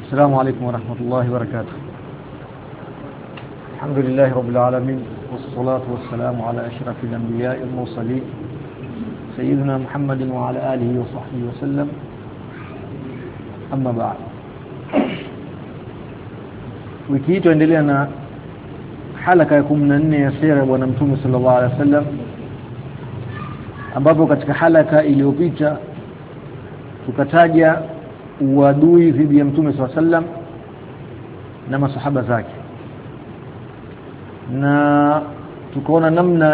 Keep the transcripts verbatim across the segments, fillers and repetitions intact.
السلام عليكم ورحمة الله وبركاته. الحمد لله رب العالمين، والصلاة والسلام على أشرف الأنبياء المرسلين سيدنا محمد وعلى آله وصحبه وسلم. أما بعد، wiki hii tuendelea na halaka ya kumi na nne ya sira ya Bwana Mtume sallallahu alaihi wasallam, ambapo katika halaka iliyopita tukataja uadui dhidi ya Mtume sallallahu alaihi wasallam na masahaba zake, na tukaona namna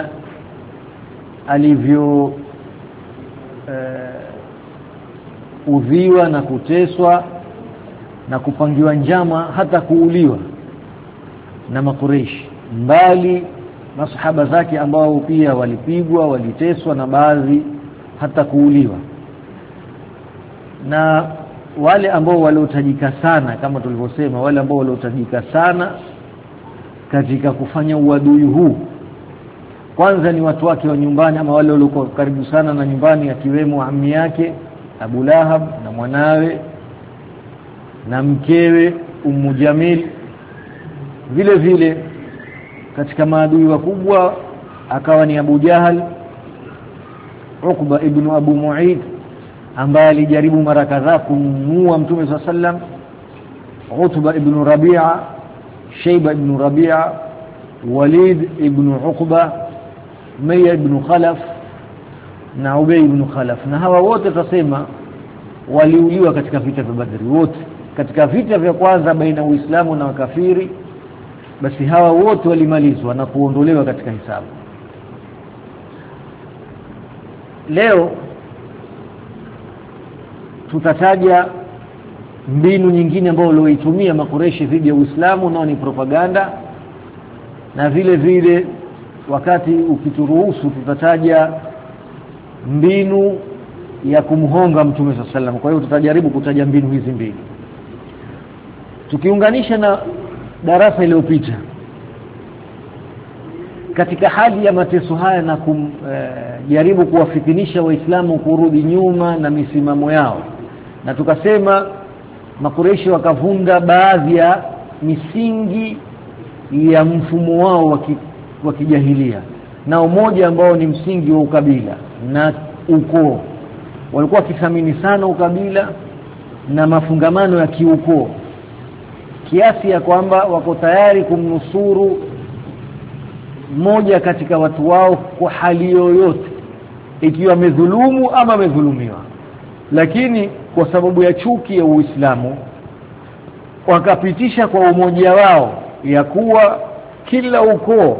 alivyo eh, udhiwa na kuteswa na kupangiwa njama hata kuuliwa na Makureishi, mbali masahaba zake ambao pia walipigwa, waliteswa na baadhi hata kuuliwa. Na wale ambao waliotajika sana, kama tulivyosema, wale ambao waliotajika sana katika kufanya uadui huu, kwanza ni watu wake wa nyumbani, ama wale walio karibu sana na nyumbani, akiwemo ammi yake Abu Lahab na mwanawe na mkewe Ummu Jamil. Vile vile katika maadui wakubwa akawa ni Abu Jahal, Uqba ibn Abu Mu'id, ambaye alijaribu mara kadhaa kumuua Mtume sallallahu alaihi wasallam, Utba ibn Rabi'a, Shayba ibn Rabi'a, Walid ibn Uqba, Umayya ibn Khalaf na Ubay ibn Khalaf. Na hawa wote tutasema waliuliwa katika vita vya Badri. Wote katika vita vya kwanza baina ya Uislamu na wakafiri, basi hawa wote walimalizwa na kuondolewa katika hisabu. Leo tutataja mbinu nyingine ambayo walioitumia Makureishi dhidi ya Uislamu, nao ni propaganda, na vile vile wakati ukituruhusu tutataja mbinu ya kumhonga Mtume sallallahu alaihi wasallam. Kwa hiyo tutajaribu kutaja mbinu hizi mbili tukiunganisha na darasa iliyopita. Katika hali ya mateso haya na kujaribu e, kuwafitinisha Waislamu kurudi nyuma na misimamo yao, na tukasema Makureishi wakavunda baadhi ya misingi ya mfumo wao wa kijahilia, na umoja ambao ni msingi wa ukabila na ukoo. Walikuwa wakithamini sana ukabila na mafungamano ya kiukoo, kiasi ya kwamba wako tayari kumnusuru mmoja katika watu wao kwa hali yoyote, ikiwa amedhulumu ama amedhulumiwa. Lakini kwa sababu ya chuki ya Uislamu wakapitisha kwa umoja wao ya kuwa kila ukoo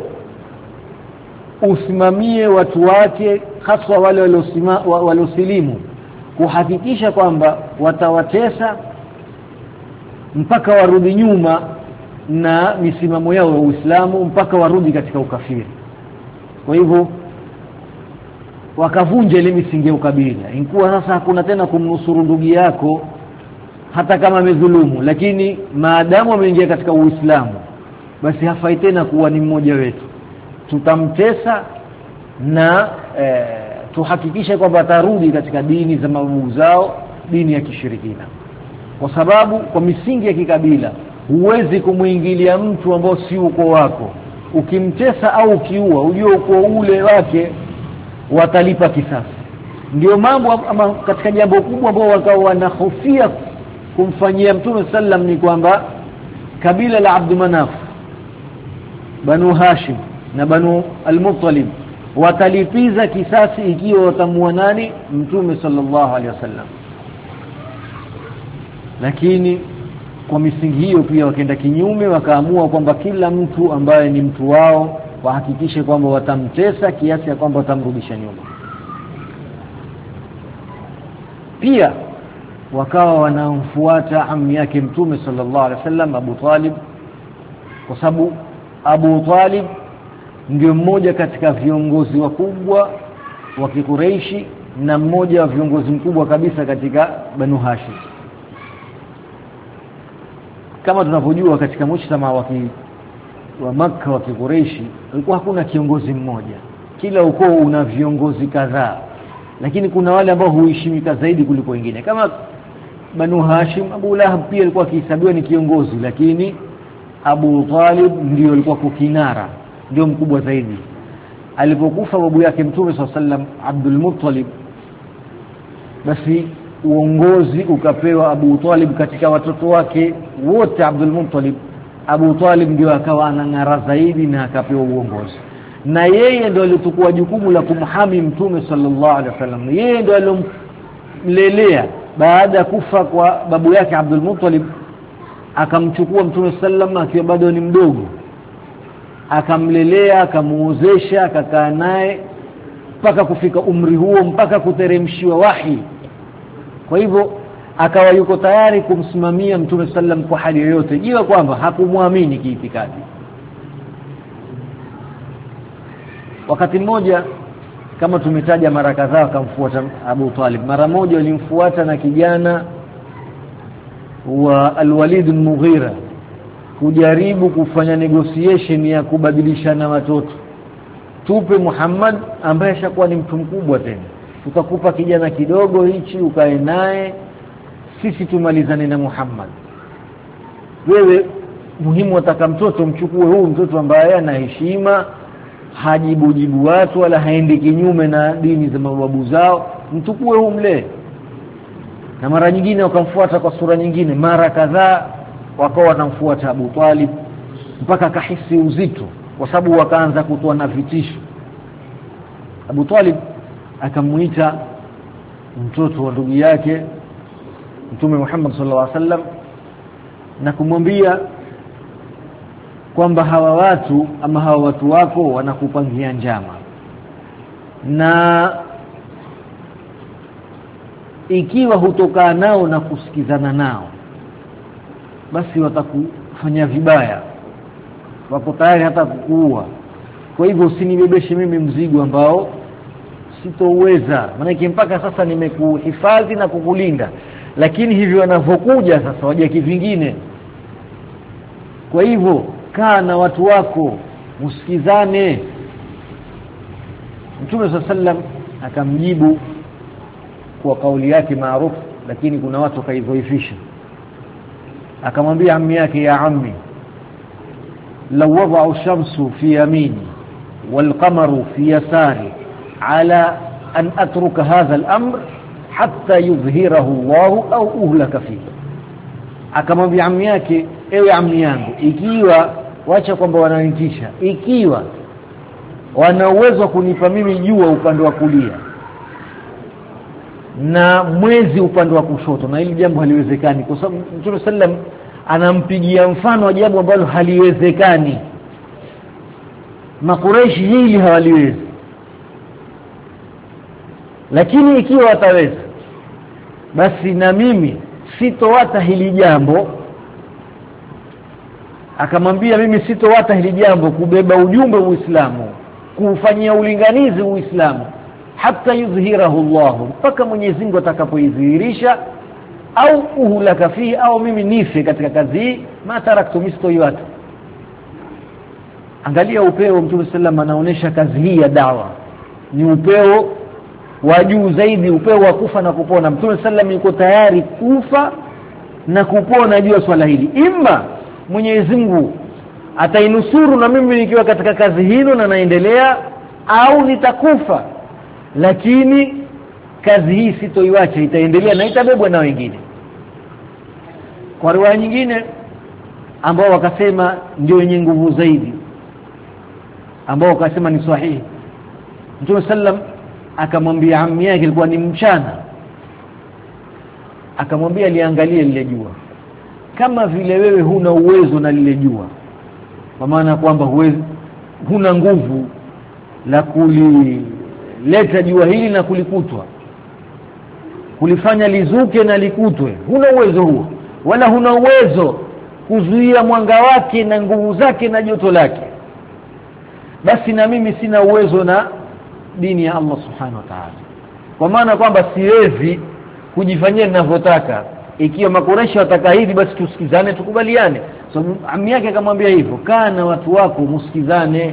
usimamie watu wake, hasa wale waliosilimu, kuhakikisha kwamba watawatesa mpaka warudi nyuma na misimamo yao ya Uislamu, mpaka warudi katika ukafiri. Kwa hivyo wakavunja ile misingi ya ukabila, inkuwa sasa hakuna tena kumnusuru ndugu yako hata kama amedhulumu, lakini maadamu ameingia katika Uislamu, basi hafai tena kuwa ni mmoja wetu. Tutamtesa na e, tuhakikishe kwamba atarudi katika dini za mababu zao, dini ya kishirikina. Kwa sababu kwa misingi ya kikabila huwezi kumuingilia mtu ambao si uko wako. Ukimtesa au ukiua, ujue uko ule wake watalipa kisasi. Ndio mambo ama katika jambo kubwa ambao wakao wanahofia kumfanyia Mtume sallam ni kwamba kabila la Abd Manaf, Banu Hashim na Banu Al-Muttalib watalipiza kisasi ikiwa watamua nani? Mtume sallallahu alaihi wasallam. Lakini kwa misingi hiyo pia wakaenda kinyume, wakaamua kwamba kila mtu ambaye ni mtu wao wahakikishe kwamba watamtesa kiasi ya kwamba watamrudisha nyuma. Pia wakawa wanamfuata ammi yake Mtume sallallahu alaihi wasallam, Abu Talib, kwa sababu Abu Talib ndio mmoja katika viongozi wakubwa wa Kikureishi na mmoja wa viongozi mkubwa kabisa katika Banu Hashim. Kama tunavyojua katika mujtama wa wa Makka wa Kikureishi kulikuwa hakuna kiongozi mmoja, kila ukoo una viongozi kadhaa, lakini kuna wale ambao huheshimika zaidi kuliko wengine. Kama Banu Hashim, Abu Lahab pia alikuwa akihesabiwa ni kiongozi, lakini Abu Talib ndio alikuwa kukinara, ndio mkubwa zaidi. Alipokufa babu yake Mtume sallallahu alaihi wasallam Abdul Muttalib, basi uongozi ukapewa Abu Talib katika watoto wake wote. Abdul Muttalib, Abu Talib ndio akawa anang'ara zaidi na akapewa uongozi, na yeye ndio alichukua jukumu la kumhami Mtume sallallahu alaihi wasallam. Yeye ndio alomlelea baada ya kufa kwa babu yake Abdul Muttalib, akamchukua Mtume sallallahu akiwa bado ni mdogo, akamlelea, akamuozesha, akakaa naye mpaka kufika umri huo, mpaka kuteremshiwa wahi. Kwa hivyo akawa yuko tayari kumsimamia Mtume sallam kwa hali yoyote, jua kwamba hakumwamini kiitikadi. Wakati mmoja kama tumetaja mara kadhaa akamfuata Abu Talib. Mara moja alimfuata na kijana wa Al-Walid al-Mughira kujaribu kufanya negotiation ya kubadilishana watoto. Tupe Muhammad ambaye ashakuwa ni mtu mkubwa tena, tutakupa kijana kidogo hichi ukae naye, sisi tumalizane na Muhammad. Wewe muhimu wataka mtoto, mchukue huu mtoto ambaye ana heshima, hajibu jibu watu wala haendi kinyume na dini za mababu zao, mchukue huu mlee. Na mara nyingine wakamfuata kwa sura nyingine, mara kadhaa wakawa wanamfuata Abu Talib mpaka kahisi uzito, kwa sababu wakaanza kutoa na vitisho. Abu Talib akamuita mtoto wa ndugu yake Mtume Muhammad sallallahu alaihi wasallam na kumwambia kwamba hawa watu ama hawa watu wako wanakupangia njama, na ikiwa hutokaa nao na kusikizana nao basi watakufanya vibaya, wako tayari hata kukuua. Kwa hivyo usinibebeshe mimi mzigo ambao sitoweza, maana mpaka sasa nimekuhifadhi na kukulinda, lakini hivyo wanavokuja sasa waje kivingine. Kwa hivyo kaa na watu wako msikizane. Mtume sallallahu alaihi wasallam akamjibu kwa kauli yake maarufu, lakini kuna watu kaidhoifisha. Akamwambia ammi yake, ya ammi, law wada'u shamsu fi yamini wal qamaru fi yasari ala an atruka hadha al-amr hatta yudhhirahu Allah au uhlaka fihi. Akamwambia ammi yake, ewe ammi yangu, ikiwa wacha kwamba wananitisha, ikiwa wana uwezo wa kunipa mimi jua upande wa kulia na mwezi upande wa kushoto, na hili jambo haliwezekani, kwa sababu Mtume sallam anampigia mfano wa jambo ambalo haliwezekani. Makureishi hili hawaliwezi, lakini ikiwa wataweza basi na mimi sitowata hili jambo. Akamwambia, mimi sitowata hili jambo kubeba ujumbe wa Uislamu, kufanyia ulinganizi Uislamu, hata yudhhirahu Allah, mpaka Mwenyezi Mungu atakapoidhihirisha, au uhlaka fi, au mimi nife katika kazi hii, ma taraktu mistoyat. Angalia upeo Mtume sallam anaonesha kazi hii ya dawa ni upeo wa juu zaidi, upeo wa kufa na kupona. Mtume sallam yuko tayari kufa na kupona juu ya swala hili. Imma Mwenyezi Mungu atainusuru na mimi nikiwa katika kazi hilo na naendelea, au nitakufa, lakini kazi hii sitoiacha, itaendelea na itabebwa na wengine. Kwa riwaya nyingine ambao wakasema ndio yenye nguvu zaidi, ambao wakasema ni sahihi, Mtume sallam akamwambia ammi yake, ilikuwa ni mchana, akamwambia liangalie lile jua, kama vile wewe huna uwezo na lile jua, kwa maana kwamba huwezi, huna nguvu la kulileta jua hili na kulikutwa, kulifanya lizuke na likutwe, huna uwezo huo, wala huna uwezo kuzuia mwanga wake na nguvu zake na joto lake, basi na mimi sina uwezo na dini ya Allah subhanahu wa ta'ala, kwa maana kwamba siwezi kujifanyia ninavyotaka. Ikiwa Makureishi wataka hivi, basi tusikizane, tukubaliane. So ammi yake akamwambia hivyo, kaa na watu wako msikizane.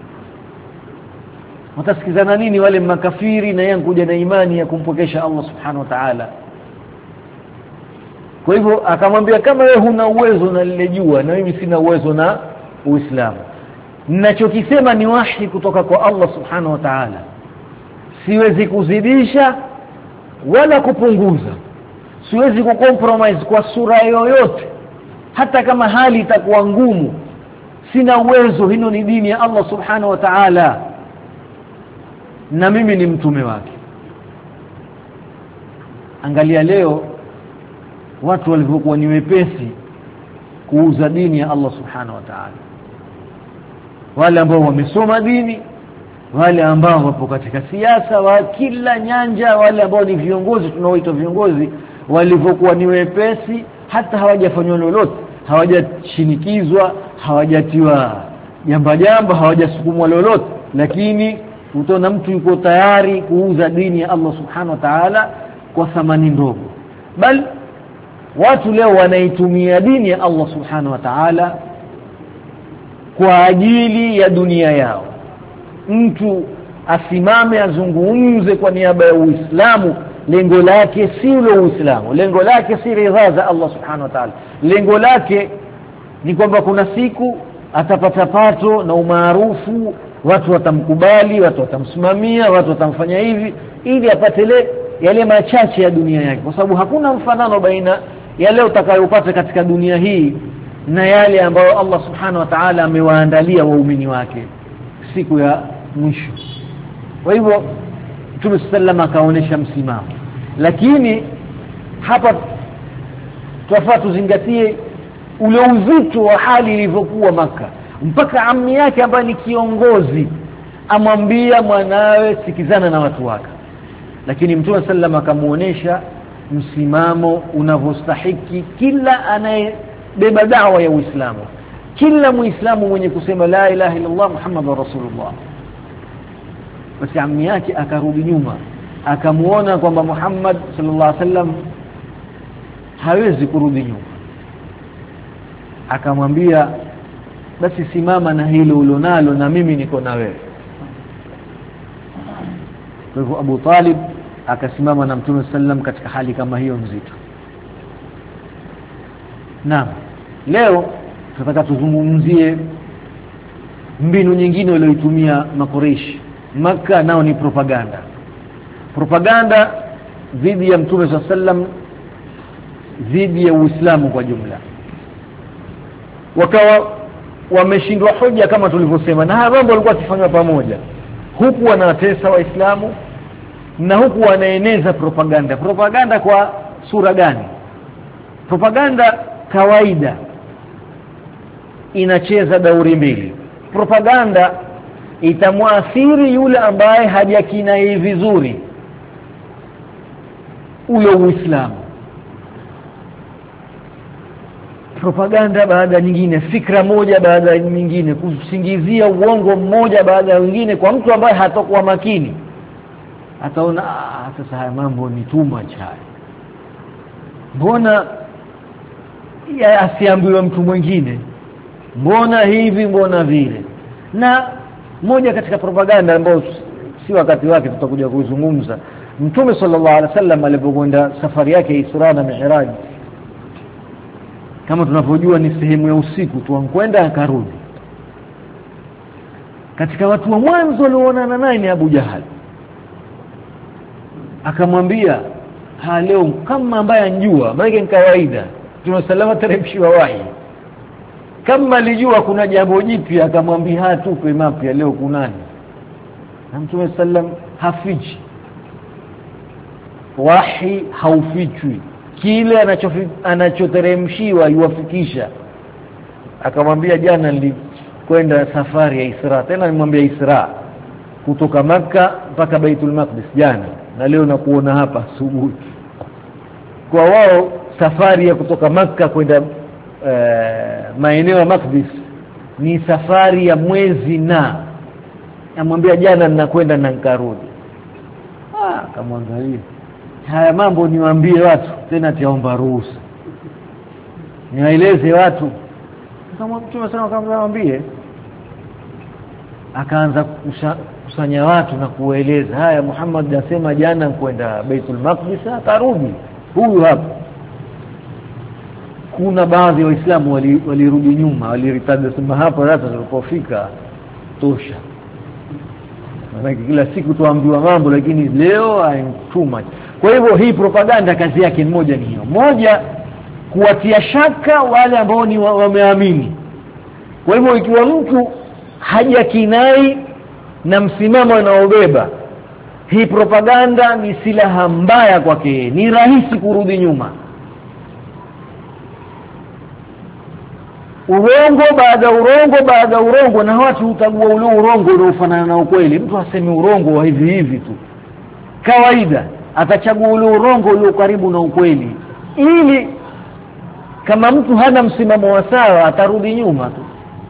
Watasikizana nini wale makafiri na yeye kuja na imani ya kumpokesha Allah subhanahu wa ta'ala? Kwa hivyo akamwambia kama wewe huna uwezo na lile jua na mimi sina uwezo na Uislamu, ninachokisema ni wahi kutoka kwa Allah subhanahu wa ta'ala, siwezi kuzidisha wala kupunguza, siwezi kucompromise kwa sura yoyote, hata kama hali itakuwa ngumu, sina uwezo. Hino ni dini ya Allah subhanahu wa ta'ala na mimi ni mtume wake. Angalia leo watu walivyokuwa ni wepesi kuuza dini ya Allah subhanahu wa ta'ala, wale ambao wamesoma dini, wale ambao wapo katika siasa wa kila nyanja, wale ambao ni viongozi tunaoita viongozi, walivyokuwa ni wepesi, hata hawajafanywa lolote, hawajashinikizwa, hawajatiwa jamba jamba, hawajasukumwa lolote, lakini utaona mtu yuko tayari kuuza dini ya Allah subhanahu wa ta'ala kwa thamani ndogo. Bali watu leo wanaitumia dini ya Allah subhanahu wa ta'ala kwa ajili ya dunia yao. Mtu asimame azungumze kwa niaba ya Uislamu, lengo lake si ule Uislamu, lengo lake si ridha za Allah subhanahu wa ta'ala, lengo lake ni kwamba kuna siku atapata pato na umaarufu, watu watamkubali, watu watamsimamia, watu watamfanya hivi ili apate yale machache ya dunia yake, kwa sababu hakuna mfanano baina yale utakayopata katika dunia hii na yale ambayo Allah subhanahu wa ta'ala amewaandalia waumini wake siku ya mwisho. Kwa hivyo Mtume sallallahu akaonesha msimamo, lakini hapa tunafaa tuzingatie ule uzito wa hali ilivyokuwa Maka, mpaka ammi yake ambaye ni kiongozi amwambia mwanawe sikizana na watu wake. Lakini Mtume sallallahu akamuonesha msimamo unavyostahiki kila anayebeba dawa ya Uislamu, kila Muislamu mwenye kusema la ilaha illa Allah Muhammadur Rasulullah. Basi ammi yake akarudi nyuma, akamuona kwamba Muhammad sallallahu alaihi wasallam hawezi kurudi nyuma, akamwambia basi simama na hilo ulonalo na mimi niko na wewe. Kwa hivyo Abu Talib akasimama na Mtume sallam katika hali kama hiyo nzito. Naam, leo tunataka tuzungumzie mbinu nyingine walioitumia Makureishi Maka, nao ni propaganda. Propaganda dhidi ya Mtume sallam, dhidi ya Uislamu kwa jumla. Wakawa wameshindwa hoja kama tulivyosema, na mambo walikuwa wakifanywa pamoja, huku wanatesa Waislamu na huku wanaeneza propaganda. Propaganda kwa sura gani? Propaganda kawaida inacheza dauri mbili. Propaganda itamwathiri yule ambaye hajakinai vizuri ule Uislamu. Propaganda baada nyingine, fikra moja baada nyingine, kusingizia uongo mmoja baada ya mwingine kwa mtu ambaye hatakuwa makini, ataona ah, sasa haya mambo ni too much haya, mbona ya asiambiwe mtu mwingine, mbona hivi mbona vile. Na moja katika propaganda ambayo si wakati wake tutakuja kuzungumza, Mtume sallallahu alaihi wasallam alipokwenda safari yake Isra na Mi'raj, kama tunavyojua ni sehemu ya usiku tu, ankwenda akarudi. Katika watu wa mwanzo walioonana naye ni Abu Jahal. Akamwambia ha, leo kama ambaye anjua, maana ni kawaida tunasalama teremshiwa wahi, kama alijua kuna jambo jipya akamwambia ha, tupe mapya leo kunani. Na Mtume sallam hafichi wahi, haufichwi, kile anachoteremshiwa yuwafikisha. Akamwambia jana nilikwenda safari ya Isra, tena nimwambia Isra kutoka Makka mpaka Baitul Maqdis jana, na leo nakuona hapa asubuhi. Kwa wao safari ya kutoka Makka kwenda uh, maeneo ya Maqdis ni safari ya mwezi, na amwambia jana ninakwenda na nikarudi. Ah, akamwangalia, haya mambo niwaambie watu tena, tiaomba ruhusa niwaeleze watu. Kama Mtume sana akamwambie, akaanza kusanya watu na kueleza, haya Muhammad asema jana kwenda Baitul Maqdis atarudi, huyu hapa. kuna baadhi ya waislamu walirudi wali nyuma, waliritaja sema hapa sasa tulipofika tosha. Maana kila siku tuambiwa mambo, lakini leo I'm too much. Kwa hivyo hii propaganda kazi yake moja ni hiyo. Moja, kuwatia shaka wale ambao ni wameamini. Kwa hivyo ikiwa mtu hajakinai na msimamo anaobeba, hii propaganda ni silaha mbaya kwake, ni rahisi kurudi nyuma. Urongo baada urongo baada urongo, na watu utagua ule urongo unaofanana na ukweli. Mtu aseme urongo wa hivi hivi tu kawaida, atachagua ule urongo ulio karibu na ukweli, ili kama mtu hana msimamo wa sawa atarudi nyuma tu.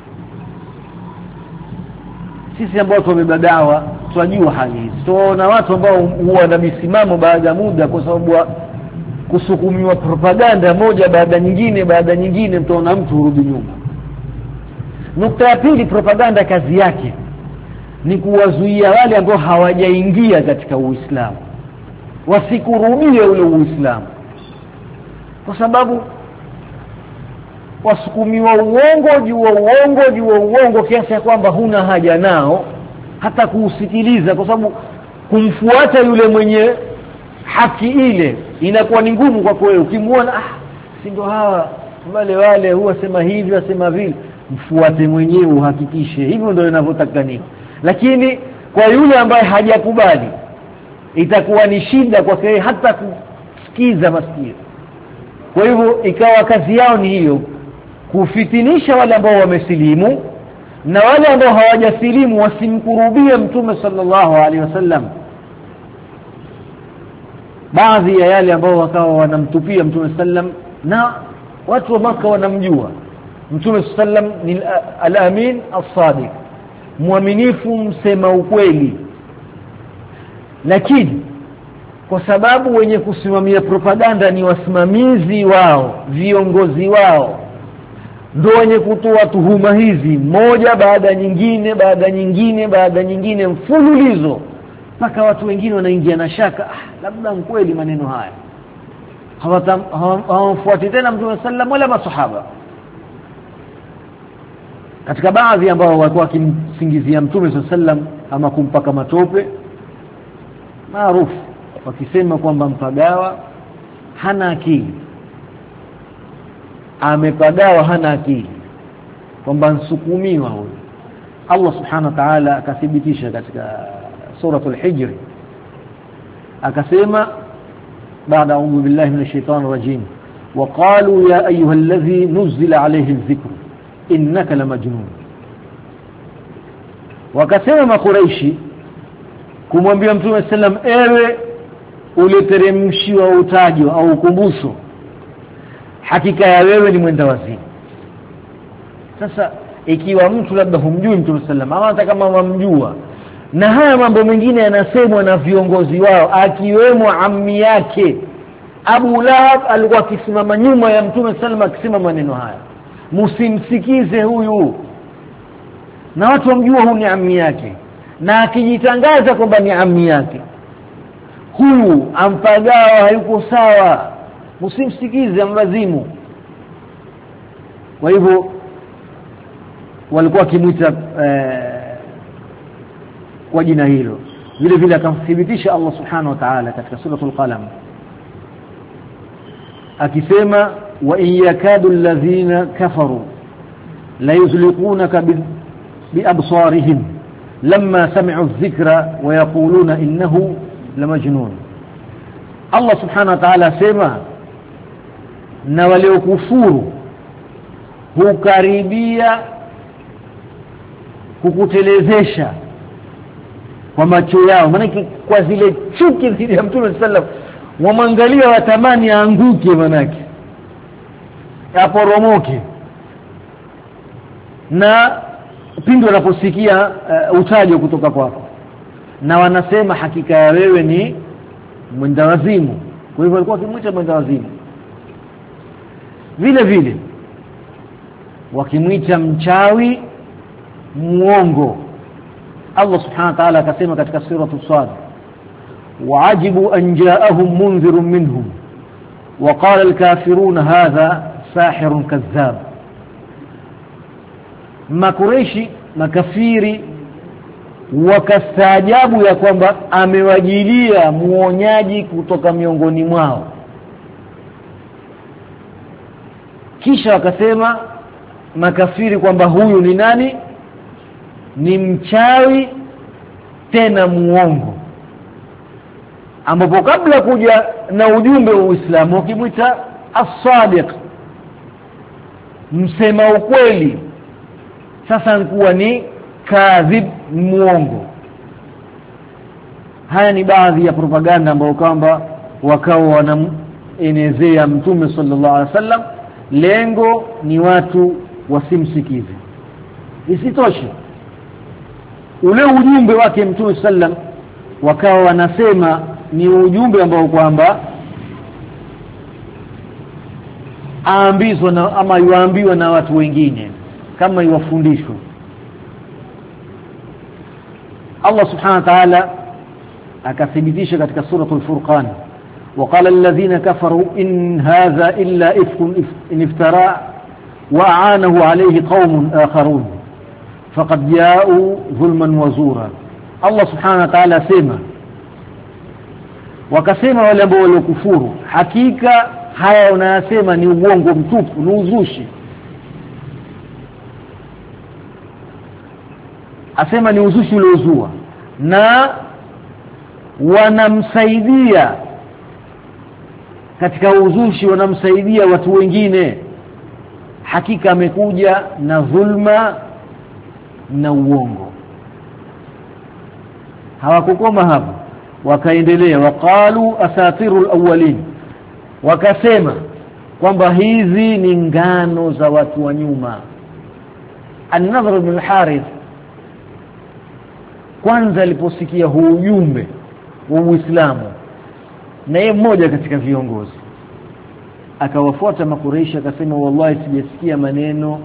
Sisi ambao tumebadawa tunajua hali hizi. Tunaona watu ambao huwa na misimamo baada ya muda, kwa sababu kusukumiwa propaganda moja baada nyingine baada nyingine, mtaona mtu urudi nyuma. Nukta ya pili, propaganda kazi yake ni kuwazuia wale ambao hawajaingia katika Uislamu wasikurudie ule Uislamu, kwa sababu wasukumiwa uongo juu uongo juu uongo kiasi ya kwamba huna haja nao hata kuusikiliza, kwa sababu kumfuata yule mwenye haki ile inakuwa ni ngumu kwa wewe. Ukimuona ah, si ndo hawa wale wale huwa sema hivi wasema vile, mfuate mwenyewe uhakikishe hivyo ndio inavyotakani. Lakini kwa yule ambaye hajakubali itakuwa ni shida kwake hata kusikiza masikio. Kwa hivyo ikawa kazi yao ni hiyo, kufitinisha wale ambao wamesilimu na wale ambao hawajasilimu wasimkurubie Mtume sallallahu alaihi wasallam. Baadhi ya yale ambao wakawa wanamtupia Mtume sallam, na watu wa Maka wanamjua Mtume sallam ni al-amin as-sadiq, muaminifu msema ukweli. Lakini kwa sababu wenye kusimamia propaganda ni wasimamizi wao, viongozi wao, ndio wenye kutoa tuhuma hizi moja baada nyingine baada nyingine baada nyingine mfululizo, mpaka watu wengine wanaingia na shaka, ah, labda kweli maneno haya. Hawafuati tena Mtume sallam wala masahaba. Katika baadhi ambao walikuwa wakimsingizia Mtume sallam ama kumpaka matope maarufu, wakisema kwamba mpagawa hana akili, amepagawa hana akili, kwamba nsukumiwa huyo. Allah subhanahu wa ta'ala akathibitisha katika suratul Hijr, akasema baada a'udhu billahi minash shaitani rajim, wa qalu ya ayyuhalladhi nuzila alayhi adh-dhikr innaka lamajnun. Wakasema makuraishi kumwambia Mtume sallam, ewe uliteremshiwa utajo au ukumbusho, hakika ya wewe ni mwenda wazimu. Sasa ikiwa mtu labda humjui Mtume sallam, ama hata kama wamjua, na haya mambo mengine yanasemwa na viongozi wao, akiwemo ammi yake Abu Lahab alikuwa akisimama nyuma ya Mtume sallam akisema maneno haya, msimsikize huyu. Na watu wamjua huyu ni ammi yake, na akijitangaza kwamba ni ammi yake, huyu ampagawa hayuko sawa, msimsikize, amlazimu. Kwa hivyo walikuwa wakimuita eh, kwa jina hilo. Vile vile akamthibitisha Allah subhanahu wa ta'ala katika suratul Qalam akisema, wa in yakadu alladhina kafaru la yuzliqunaka bi absarihim lamma sami'u adh-dhikra wa yaquluna innahu lamajnun. Allah subhanahu wa ta'ala asema, na waliokufuru hukaribia kukutelezesha kwa macho yao, maana kwa zile chuki zile ya Mtume sallam, wamwangalia watamani aanguke, manake aporomoke. Na pindi wanaposikia uh, utajo kutoka kwako, na wanasema hakika ya wewe ni mwenda wazimu. Kwa hivyo walikuwa wakimwita mwenda wazimu. Vile vile wakimwita mchawi, muongo. Allah subhanahu wa ta'ala akasema katika suratul Sad, wa'ajibu an ja'ahum munzirun minhum wa qala al-kafiruna hadha sahirun kadhab. Makureishi makafiri wakastaajabu ya kwamba amewajilia muonyaji kutoka miongoni mwao, kisha wakasema makafiri kwamba huyu ni nani? Ni mchawi tena muongo, ambapo kabla kuja na ujumbe wa Uislamu wakimuita as-sadiq, msema ukweli, sasa nikuwa ni kadhib, muongo. Haya ni baadhi ya propaganda ambayo kwamba wakao wanaenezea Mtume sallallahu alaihi wasallam, lengo ni watu wasimsikize. Isitoshe ule ujumbe wake Mtume sallam wakawa wanasema ni ujumbe ambao kwamba aambizwa na ama yuambiwa na watu wengine kama iwafundishwa. Allah subhanahu wa ta'ala akathibitisha katika suratul Furqan, وقال الذين كفروا إن هذا إلا إفك إن افترى وأعانه عليه قوم آخرون فقد جاءوا ظلما وزورا. Allah subhanahu wa ta'ala sema, wakasema wale ambao waliokufuru, hakika haya unayasema ni uongo mtupu, ni uzushi. Asema ni uzushi uliozua, na wanamsaidia katika uzushi, wanamsaidia watu wengine. Hakika amekuja na dhulma na uongo. Hawakukoma hapo, wakaendelea, waqalu asatirul awwalin, wakasema kwamba hizi ni ngano za watu wa nyuma. An-Nadhr ibn al-Harith kwanza aliposikia huu ujumbe wa Uislamu, na yeye mmoja katika viongozi, akawafuata Makureishi akasema, wallahi sijasikia maneno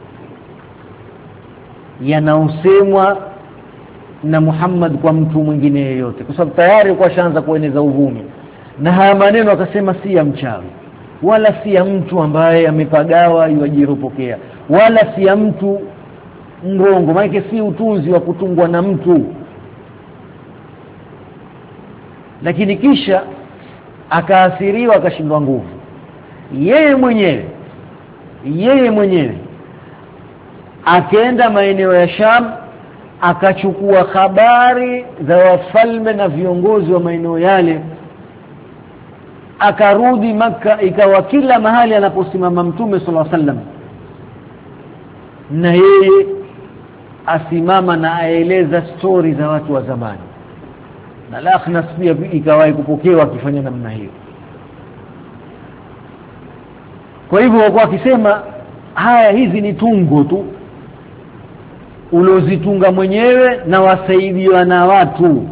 yanaosemwa na Muhammad kwa mtu mwingine yeyote, kwa sababu tayari kwa shanza kueneza uvumi. Na haya maneno akasema si ya mchawi, wala si ya mtu ambaye amepagawa yuajiropokea, wala si ya mtu mrongo, maana si utunzi wa kutungwa na mtu. Lakini kisha akaasiriwa, akashindwa nguvu. Yeye mwenyewe yeye mwenyewe akaenda maeneo ya Sham, akachukua habari za wafalme na viongozi wa maeneo yale, akarudi Makka. Ikawa kila mahali anaposimama Mtume sallallahu alaihi wasallam, na yeye asimama na aeleza story za watu wa zamani, na Al-Akhnas pia ikawahi kupokewa akifanya namna hiyo. Kwa hivyo walikuwa akisema haya, hizi ni tungo tu ulozitunga mwenyewe na wasaidiwa na watu.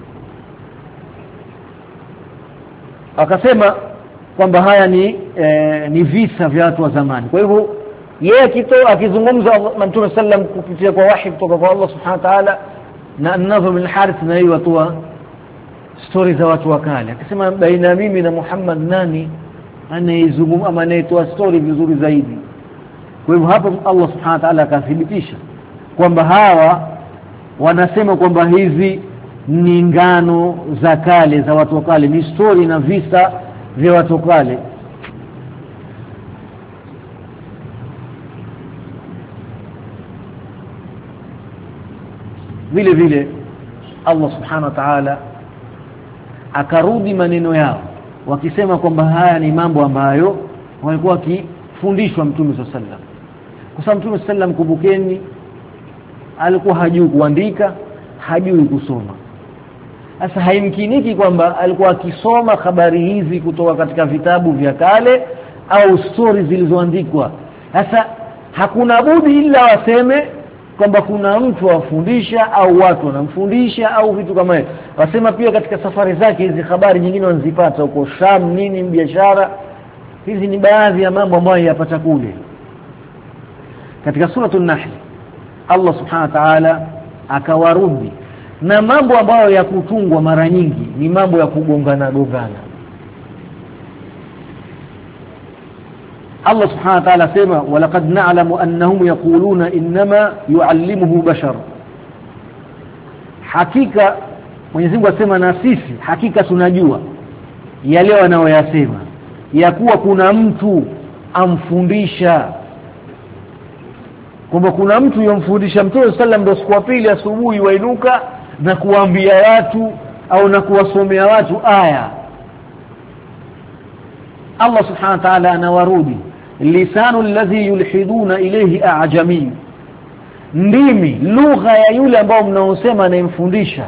Akasema kwamba haya ni e, ni visa vya watu wa zamani. Kwa hivyo yeye kitoa akizungumza Mtume sallam kupitia kwa wahi kutoka kwa Allah subhanahu wa ta'ala, na An-Nadhr bin al-Harith na yeye watoa story za watu wa kale. Akasema baina mimi na Muhammad, nani anayezungumza ama anayetoa story vizuri zaidi? Kwa hivyo hapo Allah subhanahu wa ta'ala akathibitisha kwamba hawa wanasema kwamba hizi ni ngano za kale za watu wa kale, ni story na visa vya watu wa kale. Vile vile Allah subhanahu wa ta'ala akarudi maneno yao wakisema kwamba haya ni mambo ambayo walikuwa wakifundishwa Mtume sallallahu alaihi wasallam. Kwa sababu Mtume sallallahu alaihi wasallam, kumbukeni, alikuwa hajui kuandika, hajui kusoma. Sasa haimkiniki kwamba alikuwa akisoma habari hizi kutoka katika vitabu vya kale au stories zilizoandikwa. Sasa hakuna budi ila waseme kwamba kuna mtu afundisha au watu wanamfundisha au vitu kama hivyo. Wasema pia katika safari zake hizi habari nyingine wanazipata huko Sham, nini, biashara. Hizi ni baadhi ya mambo ambayo yapata kule. Katika suratul Nahl Allah subhanahu wa ta'ala akawarudi na mambo ambayo ya kutungwa mara nyingi ni mambo ya kugongana gongana. Allah subhanahu wa ta'ala sema walaqad na'lamu annahum yaquluna inma yu'allimuhu bashar, hakika Mwenyezi Mungu asema na sisi hakika tunajua yale wanaoyasema ya kuwa kuna mtu amfundisha, kwamba kuna mtu yomfundisha Mtume sallam ndo siku ya pili asubuhi wainuka na kuambia watu au na kuwasomea watu aya. Allah subhanahu wa ta'ala anawarudi lisanu alladhi yulhiduna ilayhi a'jami, ndimi lugha ya yule ambao mnaosema anayemfundisha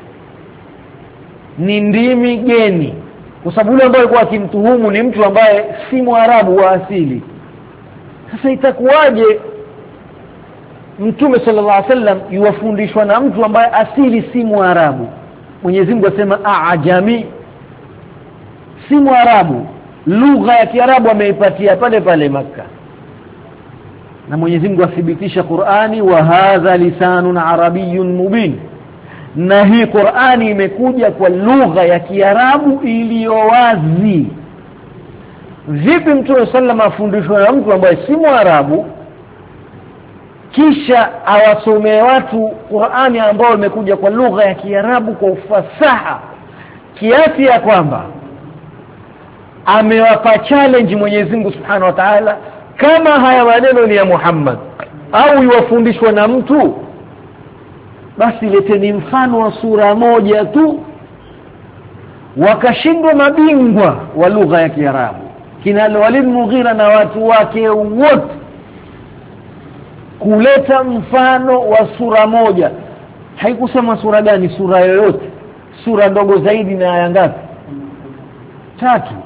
ni ndimi geni, kwa sababu yule ambaye alikuwa akimtuhumu ni mtu ambaye si Mwarabu wa asili. Sasa itakuwaje Mtume sallallahu alaihi wasallam yuwafundishwa na mtu ambaye asili si Mwarabu? Mwenyezi Mungu asema a'jami, si Mwarabu, lugha ya Kiarabu ameipatia pale pale Makka. Na Mwenyezi Mungu athibitisha Qur'ani, wa hadha lisanun arabiyyun mubin, na hii Qur'ani imekuja kwa lugha ya Kiarabu iliyo wazi. Vipi Mtume sallam afundishwe na mtu ambaye si Mwarabu kisha awasomee watu Qur'ani ambayo imekuja kwa lugha ya Kiarabu kwa ufasaha kiasi ya kwamba amewapa challenge Mwenyezi Mungu Subhanahu wa Ta'ala, kama haya maneno ni ya Muhammad au yuwafundishwa na mtu, basi leteni mfano wa sura moja tu. Wakashindwa mabingwa wa lugha ya Kiarabu kina Walid Mughira na watu wake wote kuleta mfano wa sura moja. Haikusema sura gani, sura yoyote, sura ndogo zaidi na aya ngapi? Tatu.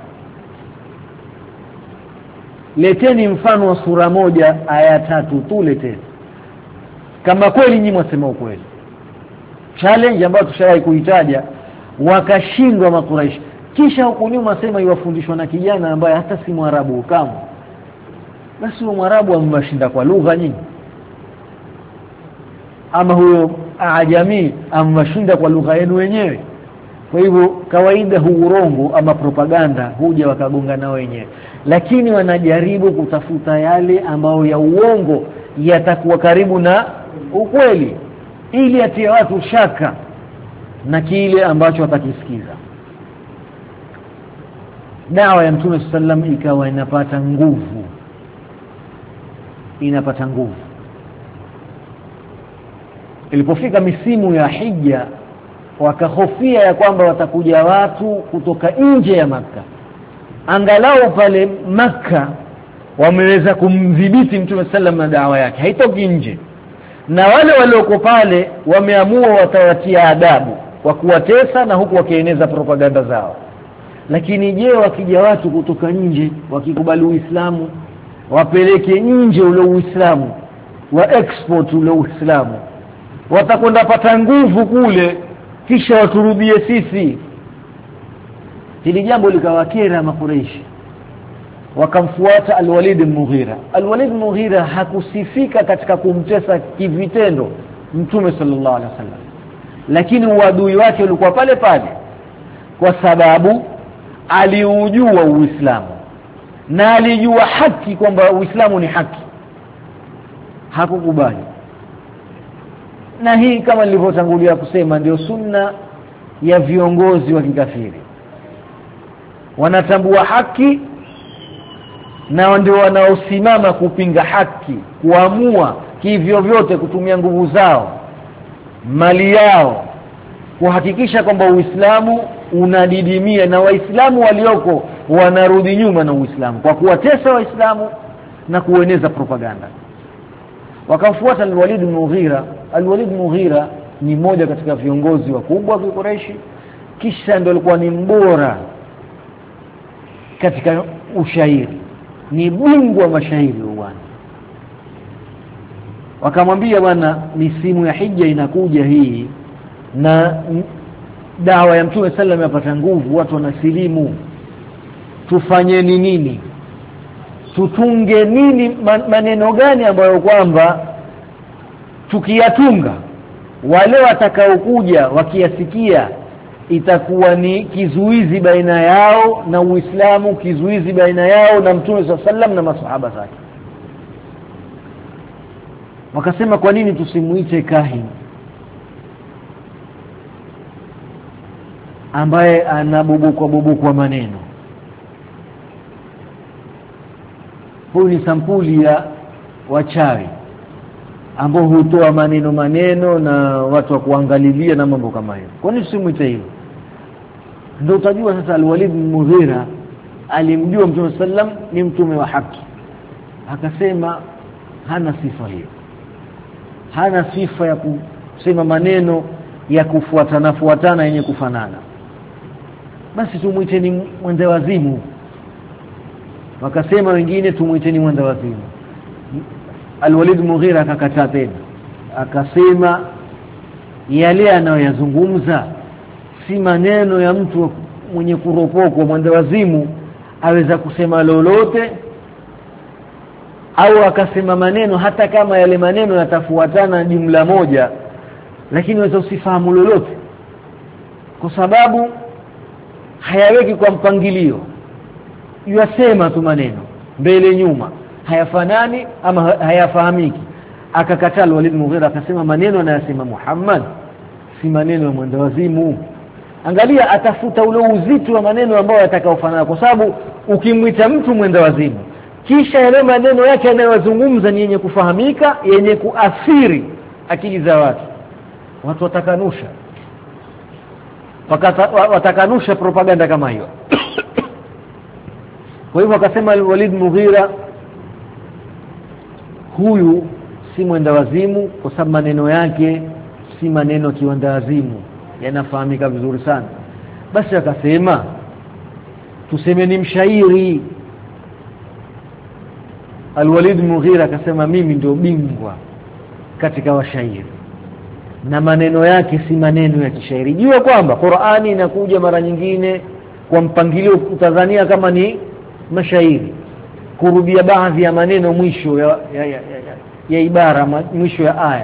Leteni mfano wa sura moja aya tatu tu, leteni kama kweli nyinyi mwasema ukweli. Challenge ambayo tushawahi kuitaja, wakashindwa Makuraishi. Kisha huko nyuma sema iwafundishwa na kijana ambaye hata si Mwarabu kama. Basi huyo Mwarabu amwashinda kwa lugha nyingi, ama huyo ajami amwashinda kwa lugha yenu wenyewe? Kwa hivyo kawaida huu urongo ama propaganda huja wakagonga nao wenyewe, lakini wanajaribu kutafuta yale ambayo ya uongo yatakuwa karibu na ukweli, ili atie watu shaka na kile ambacho watakisikiza. Dawa ya Mtume sallam ikawa inapata nguvu, inapata nguvu. Ilipofika misimu ya hija, wakahofia ya kwamba watakuja watu kutoka nje ya Makka. Angalau pale Makka wameweza kumdhibiti Mtume sallam na dawa yake, haitoki nje. Na wale walioko pale wameamua watawatia adabu kwa kuwatesa na huku wakieneza propaganda zao. Lakini je, wakija watu kutoka nje wakikubali Uislamu, wapeleke nje ule Uislamu, wa export ule Uislamu, watakwenda pata nguvu kule kisha waturudie sisi? Hili jambo likawakera Makuraishi, wakamfuata Al-Walid Mughira. Al-Walid Mughira hakusifika katika kumtesa kivitendo Mtume sallallahu alaihi wasallam, lakini uadui wake ulikuwa pale pale, kwa sababu aliujua Uislamu na alijua haki, kwamba Uislamu ni haki. Hakukubali. Na hii kama nilivyotangulia kusema ndio sunna ya viongozi wa kikafiri. Wanatambua haki na ndio wanaosimama kupinga haki, kuamua kivyo vyote kutumia nguvu zao, mali yao, kuhakikisha kwamba Uislamu unadidimia na Waislamu walioko wanarudi nyuma na Uislamu, kwa kuwatesa Waislamu na kueneza propaganda. Wakamfuata Al-Walid Mughira. Al-Walid Mughira ni mmoja katika viongozi wakubwa wa Quraysh, kisha ndio alikuwa ni mbora katika ushairi, ni bingwa wa mashairi bwana. Wakamwambia, bwana, misimu ya hija inakuja hii na dawa ya Mtume sallam yapata nguvu, watu wanasilimu, tufanyeni nini? Tutunge nini, maneno gani ambayo kwamba tukiyatunga wale watakaokuja wakiyasikia itakuwa ni kizuizi baina yao na Uislamu, kizuizi baina yao na Mtume sallallahu alaihi wasallam na masahaba zake. Wakasema kwa nini tusimuite kahin ambaye anabubukwa bubukwa maneno? Huyu ni sampuli ya wachawi ambao hutoa maneno maneno na watu wa kuangalilia na mambo kama hayo. Kwa nini tusimuite hilo? Ndio utajua sasa Al-Walid bin Mughira alimjua Mtume sallam ni mtume wa haki. Akasema hana sifa hiyo. Hana sifa ya kusema maneno ya kufuatana fuatana yenye kufanana. Basi tumuiteni mwendawazimu. Wakasema wengine tumuiteni mwendawazimu. Al-Walid Mughira akakataa tena. Akasema yale anayoyazungumza si maneno ya mtu mwenye kuropokwa. Mwendawazimu aweza kusema lolote au akasema maneno hata kama yale maneno yatafuatana jumla moja, lakini waweza usifahamu lolote kwa sababu hayaweki kwa mpangilio. Yasema tu maneno mbele nyuma, hayafanani ama hayafahamiki. Akakataa Walid Mughira, akasema maneno anayosema Muhammad si maneno ya mwendawazimu. Angalia, atafuta ule uzito wa maneno ambayo yatakaofanana, kwa sababu ukimwita mtu mwendawazimu kisha yale maneno yake anayozungumza ni yenye kufahamika, yenye kuathiri akili za watu, watu watakanusha Wakata, watakanusha propaganda kama hiyo. Kwa hivyo akasema Al-Walid Mughira huyu si mwendawazimu, kwa sababu maneno yake si maneno kiwendawazimu, yanafahamika vizuri sana. Basi akasema tuseme ni mshairi. Al-Walid Mughira akasema mimi ndio bingwa katika washairi na maneno yake si maneno ya kishairi. Jua kwamba Qur'ani inakuja mara nyingine kwa mpangilio utadhania kama ni mashairi, kurudia baadhi ya maneno mwisho ya, ya, ya, ya, ya ibara, mwisho ya aya.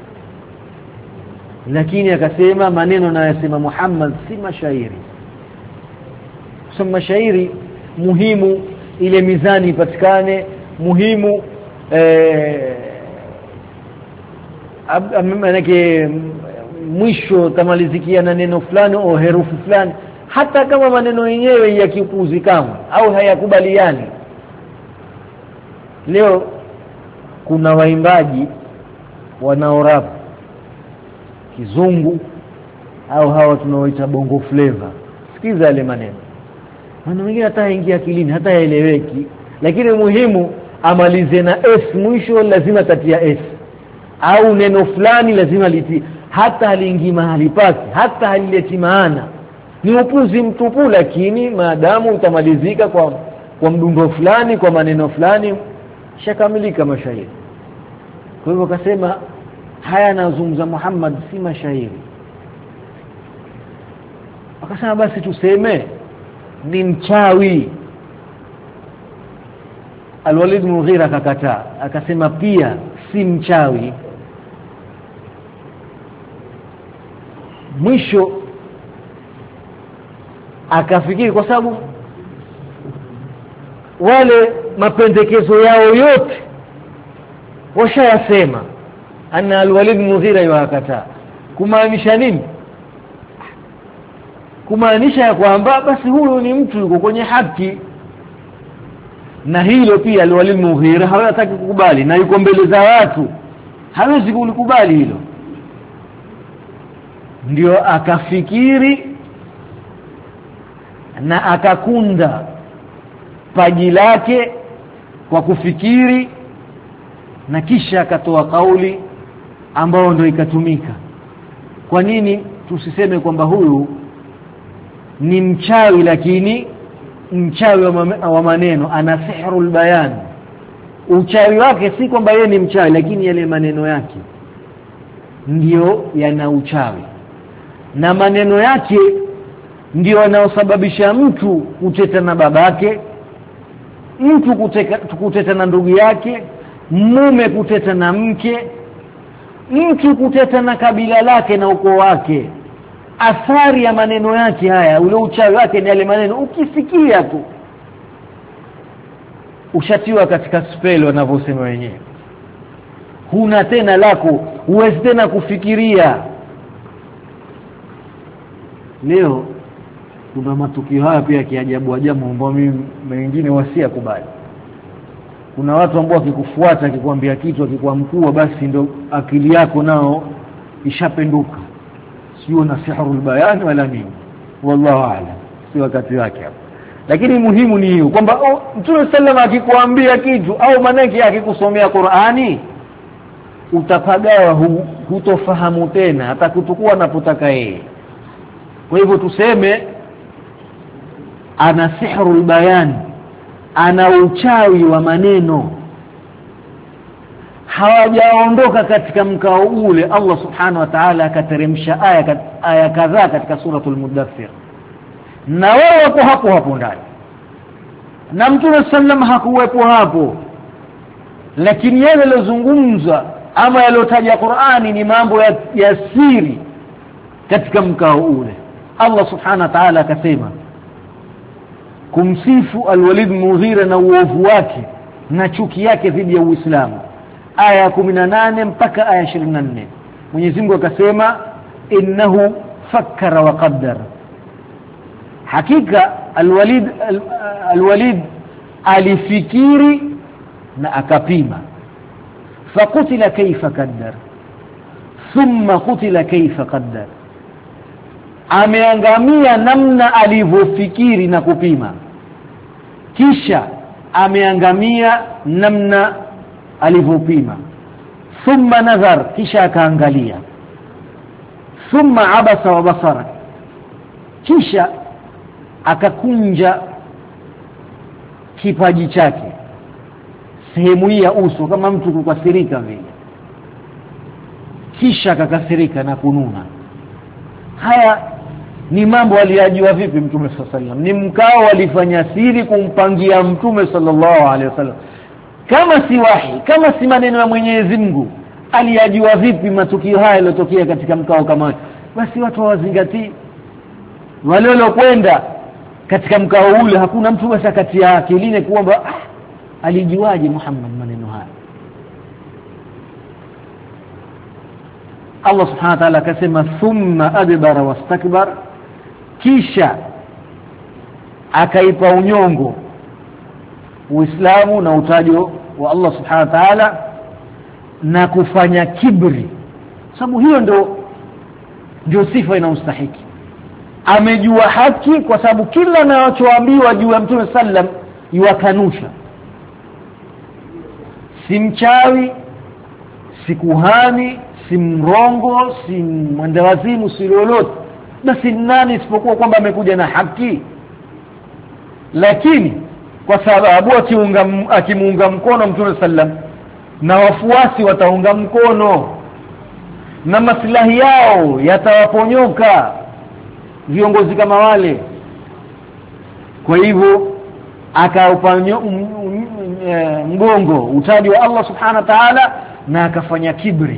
Lakini akasema maneno anayosema Muhammad si mashairi. Kusema mashairi muhimu ile mizani ipatikane, muhimu eh manake mwisho tamalizikia na neno fulani au herufi fulani, hata kama maneno yenyewe ya kipuzi kama au hayakubaliani. Leo kuna waimbaji wanaorap kizungu au hawa tunaoita bongo flavor. Sikiza yale maneno, maneno mengine hata haingia akilini, hata yaeleweki, lakini muhimu amalize na s mwisho, lazima tatia s au neno fulani lazima liti, hata aliingi mahali pake, hata halileti maana, ni upuzi mtupu, lakini maadamu utamalizika kwa kwa mdundo fulani, kwa maneno fulani, shakamilika mashairi. Kwa hivyo akasema haya anazungumza Muhammad si mashairi. Akasema basi tuseme ni mchawi. Al-Walid Mughira akakataa, akasema pia si mchawi. Mwisho akafikiri, kwa sababu wale mapendekezo yao yote washayasema, ana Al-Walid Mughira yakataa. Kumaanisha nini? Kumaanisha ya kwamba basi huyu ni mtu yuko kwenye haki, na hilo pia Al-Walid Mughira hawataki kukubali, na yuko mbele za watu hawezi kulikubali hilo. Ndio akafikiri na akakunda paji lake kwa kufikiri, na kisha akatoa kauli ambayo ndio ikatumika. Kwa nini tusiseme kwamba huyu ni mchawi, lakini mchawi wa maneno, ana sihrul bayan. Uchawi wake si kwamba yeye ni mchawi, lakini yale maneno yake ndio yana uchawi, na maneno yake ndio yanayosababisha mtu kuteta na babake, mtu kuteka, kuteta na ndugu yake, mume kuteta na mke, mtu kuteta na kabila lake na ukoo wake. athari ya maneno yake haya, ule uchawi wake ni yale maneno ukisikia tu ushatiwa katika spell wanavyosema wenyewe. Huna tena lako, huwezi tena kufikiria. Leo kuna matukio haya pia kiajabu ajabu ambao mimi wengine wasia kubali. Kuna watu ambao wakikufuata akikwambia kitu akikwamkua basi ndo akili yako nao ishapenduka. Sio na sihrul bayan wala nini. Wallahu a'lam. Si wakati wake hapo. Lakini muhimu ni hiyo kwamba oh, Mtume sallama akikwambia kitu au manake akikusomea Qur'ani utapagawa, hu, hutofahamu tena hata kutukua anapotaka yeye. Kwa hivyo tuseme ana sihrul bayan, ana uchawi wa maneno. Hawajaondoka katika mkao ule. Allah subhanahu wa ta'ala akateremsha aya aya kadhaa katika suratul Mudaththir, na wao wako hapo hapo ndani, na Mtume sallam hakuwepo hapo. Lakini yale yalozungumza ama yalotaja Qur'ani ni mambo ya, ya siri katika mkao ule. Allah subhanahu wa ta'ala akasema kumsifu Al-Walid Mughira na uovu wake na chuki yake dhidi ya Uislamu, aya kumi na nane mpaka aya ishirini na nne. Mwenyezi Mungu akasema innahu fakkara wa qaddara, hakika Al-Walid Al-Walid alifikiri na akapima. Fakutila kaifa qaddar, thumma kutila kaifa qaddar, ameangamia namna alivyofikiri na kupima, kisha ameangamia namna alivyopima. Thumma nadhar, kisha akaangalia. Thumma abasa wa basara, kisha akakunja kipaji chake, sehemu hii ya uso, kama mtu kukasirika vile, kisha akakasirika na kununa. Haya ni mambo aliyajua vipi Mtume sallallahu alaihi wasallam? Ni mkao alifanya siri kumpangia Mtume sallallahu alaihi wasallam. Kama si wahi, kama si maneno ya Mwenyezi Mungu, aliyajua vipi matukio haya yalotokea katika mkao kama? Basi watu wazingatie. Wale waliokwenda katika mkao ule hakuna mtu basi akatia akilini kwamba ah, alijuaje Muhammad maneno haya. Allah subhanahu wa ta'ala akasema thumma adbara wastakbar, kisha akaipa unyongo Uislamu na utajo wa Allah subhanahu wa ta'ala na kufanya kibri. Sababu hiyo ndio ndio sifa inaustahiki. Amejua haki kwa sababu kila anachoambiwa juu ya Mtume sallam yuakanusha. Si mchawi, si kuhani, si mrongo, si mwendawazimu, si lolote. Basi nani isipokuwa kwamba amekuja na haki. Lakini kwa sababu akiunga akimuunga mkono Mtume sallam na wafuasi wataunga mkono na maslahi yao yatawaponyoka viongozi kama wale, kwa hivyo akaupanyo mgongo utaji wa Allah subhanahu wa ta'ala na akafanya kibri.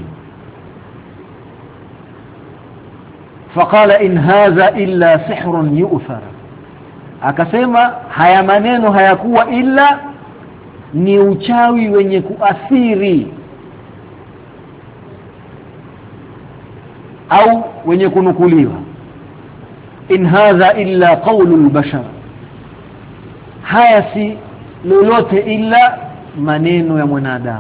Faqala in hadha illa sihrun yu'thar, akasema haya maneno hayakuwa ila ni uchawi wenye kuathiri au wenye kunukuliwa. In hadha illa qawlul bashar, haya si lolote ila maneno ya mwanadamu.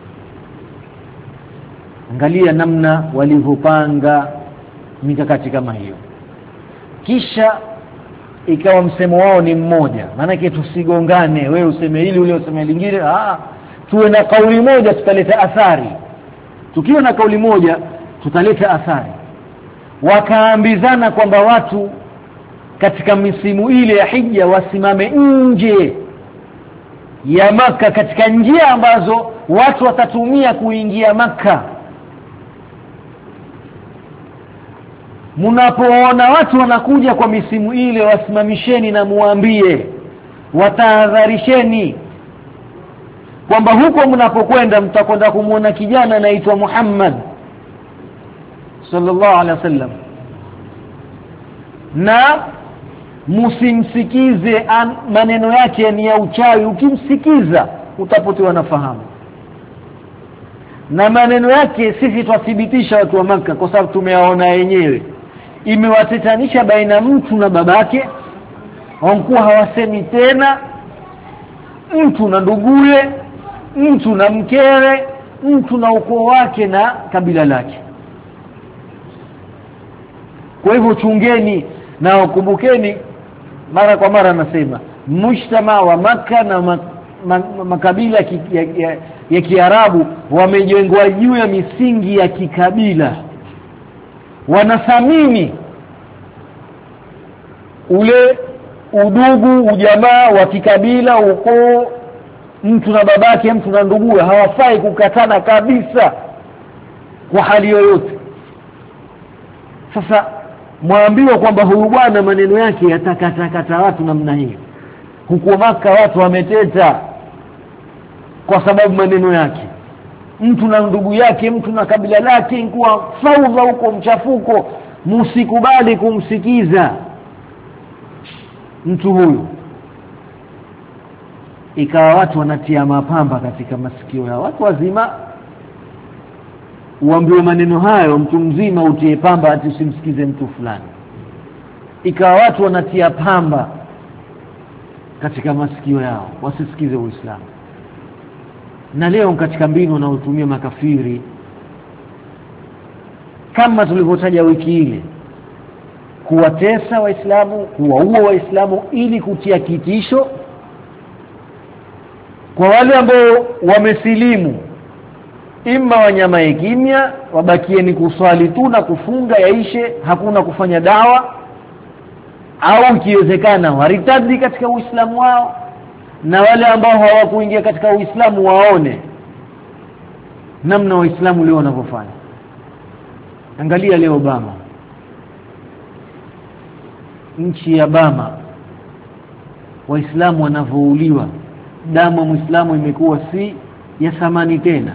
Angalia namna walivyopanga mikakati kama hiyo, kisha ikawa msemo wao ni mmoja. Maana yake tusigongane, wewe useme hili ule useme lingine. Ah, tuwe na kauli moja, tutaleta athari. Tukiwa na kauli moja tutaleta athari. Wakaambizana kwamba watu katika misimu ile ya hija wasimame nje ya Maka katika njia ambazo watu watatumia kuingia Maka. Mnapoona watu wanakuja kwa misimu ile, wasimamisheni na muambie, watahadharisheni kwamba huko mnapokwenda mtakwenda kumuona kijana anaitwa Muhammad sallallahu alaihi wasallam, na msimsikize maneno yake ni ya uchawi. Ukimsikiza utapotewa na fahamu. Na maneno yake sisi twathibitisha watu wa Makka kwa sababu tumeyaona yenyewe. Imewatetanisha baina mtu na babake, wanakuwa hawasemi tena, mtu na nduguye, mtu na mkewe, mtu na ukoo wake na kabila lake. Kwa hivyo chungeni na ukumbukeni, mara kwa mara nasema mujtama wa Makka na mak, mak, makabila ki, ya, ya, ya Kiarabu wamejengwa juu ya misingi ya kikabila. Wanathamini ule udugu, ujamaa wa kikabila, ukoo, mtu na babake, mtu na nduguye. Hawafai kukatana kabisa kwa hali yoyote. Sasa mwambiwa kwamba huyu bwana maneno yake yatakatakata watu namna hiyo. Huko Makka watu wameteta kwa sababu maneno yake. Mtu na ndugu yake, mtu na kabila lake, kuwa faudha huko, mchafuko. Msikubali kumsikiza mtu huyu. Ikawa watu wanatia mapamba katika masikio ya watu wazima. Uambiwe maneno hayo, mtu mzima utie pamba ati usimsikize mtu fulani. Ikawa watu wanatia pamba katika masikio yao wasisikize Uislamu. Na leo katika mbinu wanaotumia makafiri, kama tulivyotaja wiki ile, kuwatesa Waislamu, kuwaua Waislamu ili kutia kitisho kwa wale ambao wamesilimu, imma wanyama kimya, wabakieni kuswali tu na kufunga yaishe, hakuna kufanya dawa, au ikiwezekana waritadi katika Uislamu wao, na wale ambao hawakuingia katika Uislamu waone namna Waislamu leo wanavyofanya. Angalia leo Obama, nchi ya Bama, Waislamu wanavouliwa, damu Muislamu imekuwa si ya thamani tena.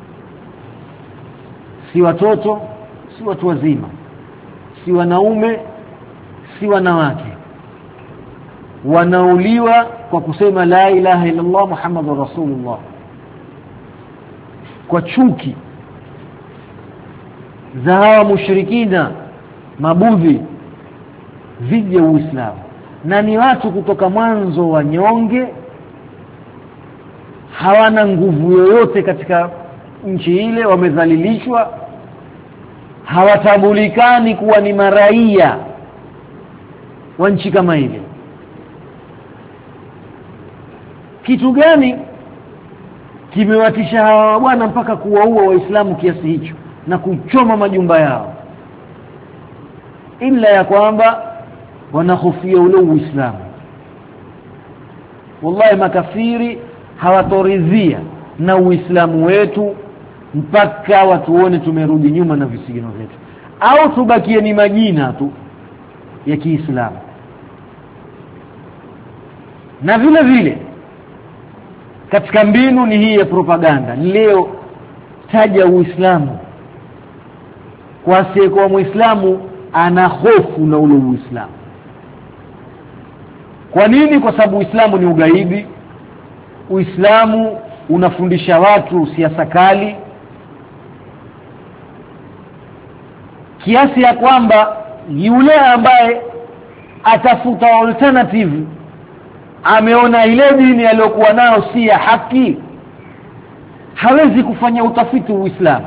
Si watoto, si watu wazima, si wanaume, si wanawake, wanauliwa kwa kusema la ilaha illa Allah Muhammadur Rasulullah, kwa chuki za hawa mushrikina mabudhi dhidi ya Uislamu. Na ni watu kutoka mwanzo wanyonge, hawana nguvu yoyote katika nchi ile, wamedhalilishwa, hawatambulikani kuwa ni maraia wa nchi kama ile. Kitu gani kimewatisha hawa bwana mpaka kuwaua Waislamu kiasi hicho na kuchoma majumba yao? Ila ya kwamba wanahofia ule Uislamu. Wallahi makafiri hawatoridhia na Uislamu wetu mpaka watuone tumerudi nyuma na visigino vyetu, au tubakie ni majina tu ya Kiislamu. Na vile vile katika mbinu ni hii ya propaganda. Leo taja Uislamu, kwa sababu Muislamu ana hofu na ule Uislamu. Kwa nini? Kwa sababu Uislamu ni ugaidi. Uislamu unafundisha watu siasa kali, kiasi ya kwamba yule ambaye atafuta alternative, ameona ile dini aliyokuwa nayo si ya haki, hawezi kufanya utafiti Uislamu.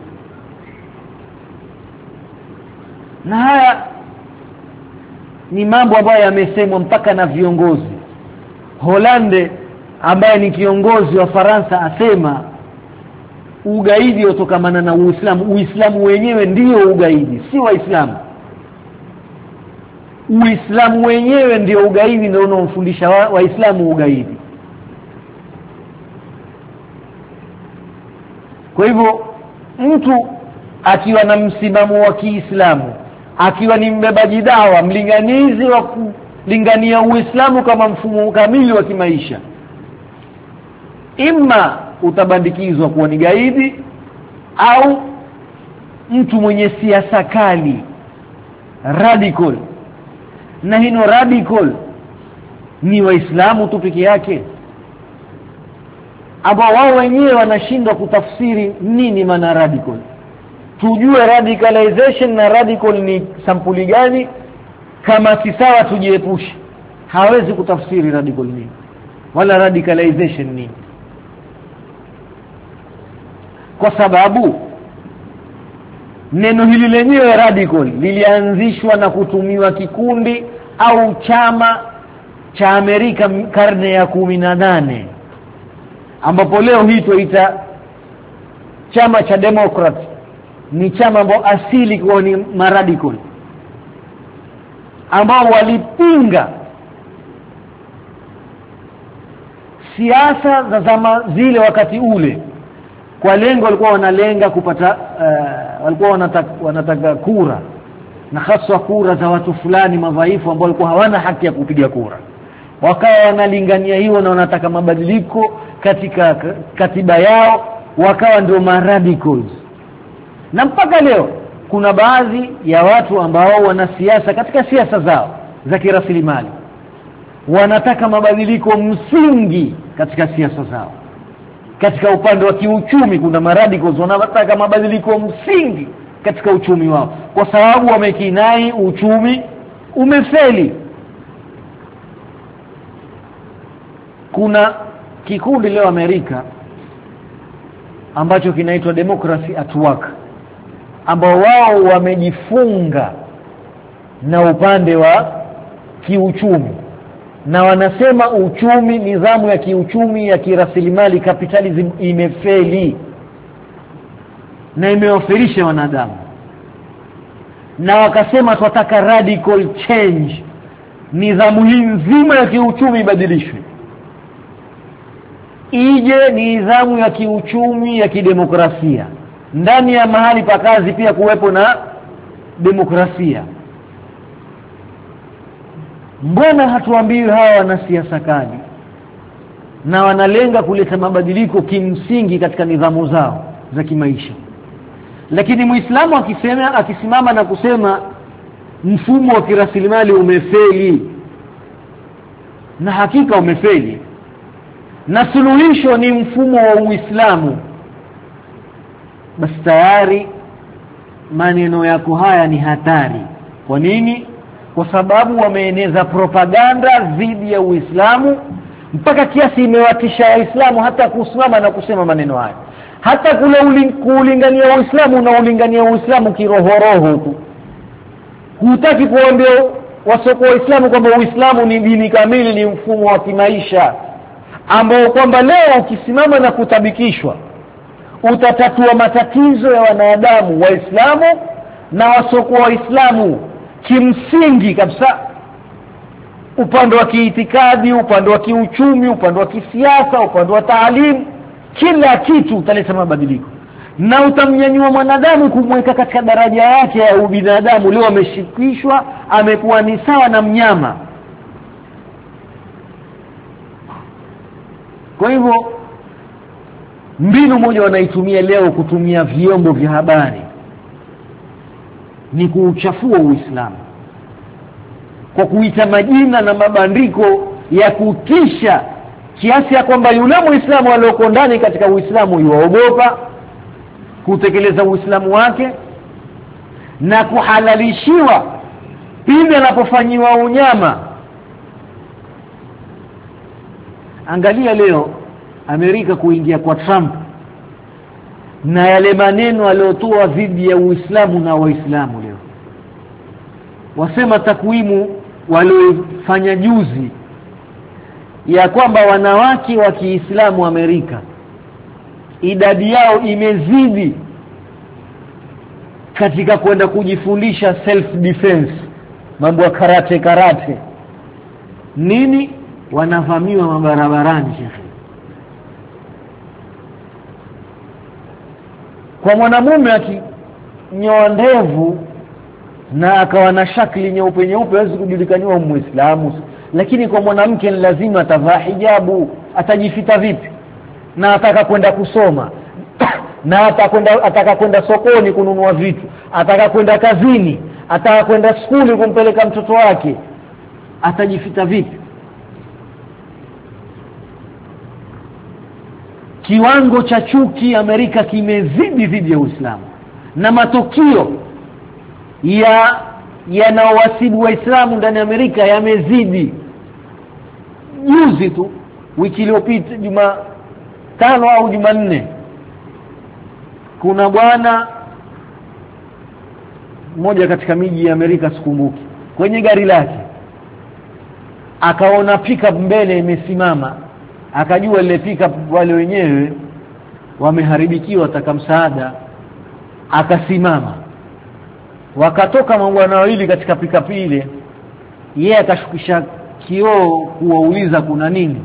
Na haya ni mambo ambayo yamesemwa mpaka na viongozi. Hollande ambaye ni kiongozi wa Faransa asema ugaidi utokamana na Uislamu. Uislamu wenyewe ndio ugaidi, si Waislamu. Uislamu wenyewe ndio ugaidi, ndio unaofundisha Waislamu ugaidi. Kwa hivyo mtu akiwa na msimamo wa Kiislamu, akiwa ni mbebaji dawa, mlinganizi wa kulingania Uislamu kama mfumo kamili wa kimaisha, imma utabandikizwa kuwa ni gaidi au mtu mwenye siasa kali, radical, na hino radical ni waislamu tu peke yake ambao wao wenyewe wanashindwa kutafsiri nini maana radical. Tujue radicalization na radical ni sampuli gani, kama si sawa tujiepushe. Hawezi kutafsiri radical nini wala radicalization nini, kwa sababu neno hili lenyewe radical lilianzishwa na kutumiwa kikundi au chama cha Amerika karne ya kumi na nane, ambapo leo hii tuita chama cha Democrat. Ni chama ambao asili kwa ni maradical ambao walipinga siasa za zama zile wakati ule, kwa lengo walikuwa wanalenga kupata uh, walikuwa wanataka, wanataka kura, na hasa kura za watu fulani madhaifu ambao walikuwa hawana haki ya kupiga kura. Wakawa wanalingania hiyo na wanataka mabadiliko katika katiba yao, wakawa ndio maradicals. Na mpaka leo kuna baadhi ya watu ambao wana siasa, katika siasa zao za kirasilimali wanataka mabadiliko msingi katika siasa zao. Katika upande wa kiuchumi kuna maradicals wanataka mabadiliko msingi katika uchumi wao, kwa sababu wamekinai uchumi umefeli. Kuna kikundi leo Amerika ambacho kinaitwa Democracy at Work, ambao wao wamejifunga na upande wa kiuchumi, na wanasema uchumi, nidhamu ya kiuchumi ya kirasilimali capitalism imefeli na imewafirisha wanadamu. Na wakasema tunataka radical change, nidhamu hii nzima ya kiuchumi ibadilishwe, ije nidhamu ya kiuchumi ya kidemokrasia. Ndani ya mahali pa kazi pia kuwepo na demokrasia. Mbona hatuambiwi hawa wanasiasa kali na wanalenga kuleta mabadiliko kimsingi katika nidhamu zao za kimaisha? Lakini Muislamu akisema akisimama na kusema mfumo wa kirasilimali umefeli, na hakika umefeli, na suluhisho ni mfumo wa Uislamu, basi tayari maneno yako haya ni hatari. Kwa nini? Kwa sababu wameeneza propaganda dhidi ya Uislamu mpaka kiasi imewatisha Waislamu hata kusimama na kusema maneno haya. Hata kule kulingania Uislamu na ulingania Uislamu kirohoroho tu. Hutaki kuambia wasoko Waislamu kwamba Uislamu ni dini kamili, ni mfumo wa kimaisha ambao kwamba leo ukisimama na kutabikishwa utatatua matatizo ya wanadamu Waislamu na wasoko Waislamu kimsingi kabisa, upande wa kiitikadi, upande wa kiuchumi, upande wa kisiasa, upande wa taalimu, kila kitu utaleta mabadiliko na utamnyanyua mwanadamu kumweka katika daraja yake ya ubinadamu. Leo ameshikishwa, amekuwa ni sawa na mnyama. Kwa hivyo mbinu moja wanaitumia leo kutumia vyombo vya habari ni kuuchafua Uislamu kwa kuita majina na mabandiko ya kutisha, kiasi ya kwamba yule Muislamu aliyoko ndani katika Uislamu yuogopa kutekeleza Uislamu wake na kuhalalishiwa pindi anapofanyiwa unyama. Angalia leo Amerika kuingia kwa Trump na yale maneno aliyotoa dhidi ya Uislamu na Waislamu. Leo wasema takwimu waliofanya juzi ya kwamba wanawake wa Kiislamu Amerika idadi yao imezidi katika kwenda kujifundisha self defense, mambo ya karate karate nini, wanavamiwa mabarabarani. Shekhi, kwa mwanamume akinyoa ndevu na akawa na shakli nyeupe nyeupe hawezi kujulikaniwa Muislamu, lakini kwa mwanamke ni lazima atavaa hijabu. Atajifita vipi? Na ataka kwenda kusoma na atakwenda ataka kwenda sokoni kununua vitu, ataka kwenda kazini, ataka kwenda shule kumpeleka mtoto wake, atajifita vipi? Kiwango cha chuki Amerika kimezidi dhidi ya Uislamu, na matokeo ya yanawasibu Waislamu ndani ya Amerika yamezidi. Juzi tu, wiki iliyopita, juma tano au Jumanne, kuna bwana mmoja katika miji ya Amerika sikumbuki, kwenye gari lake akaona pickup mbele imesimama, akajua ile pickup wale wenyewe wameharibikiwa, taka msaada, akasimama. Wakatoka mabwana wawili katika pickup ile, yeye akashukisha kioo kuwauliza kuna nini,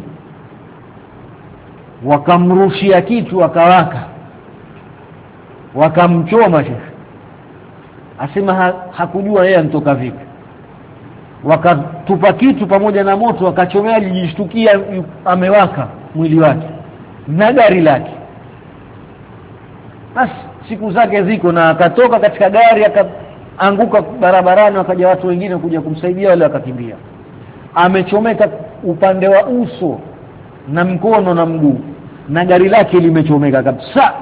wakamrushia kitu akawaka, wakamchoma shekhi. Asema ha, hakujua yeye anatoka vipi. Wakatupa kitu pamoja na moto, akachomea, alijishtukia amewaka mwili wake na gari lake. Basi siku zake ziko, na akatoka katika gari akaanguka barabarani, wakaja watu wengine kuja kumsaidia, wale wakakimbia. Amechomeka upande wa uso na mkono na mguu, na gari lake limechomeka kabisa.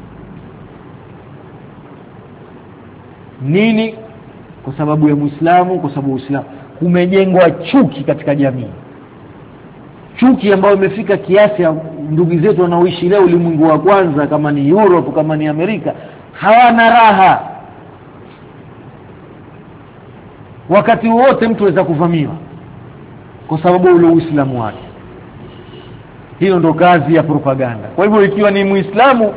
Nini? Kwa sababu ya Muislamu, kwa sababu Uislamu kumejengwa chuki katika jamii. Chuki ambayo imefika kiasi ya ndugu zetu wanaoishi leo ulimwengu wa kwanza, kama ni Europe, kama ni Amerika, hawana raha. Wakati wote mtu anaweza kuvamiwa kwa sababu ule Uislamu wake. Hiyo ndo kazi ya propaganda. Kwa hivyo ikiwa ni Muislamu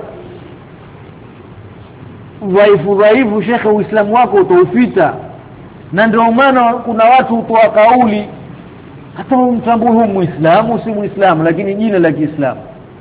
dhaifu dhaifu, shekhe, Uislamu wako utaufita. Na ndio maana kuna watu hutoa kauli, hata mtambue huyu Muislamu si Muislamu, lakini jina la Kiislamu.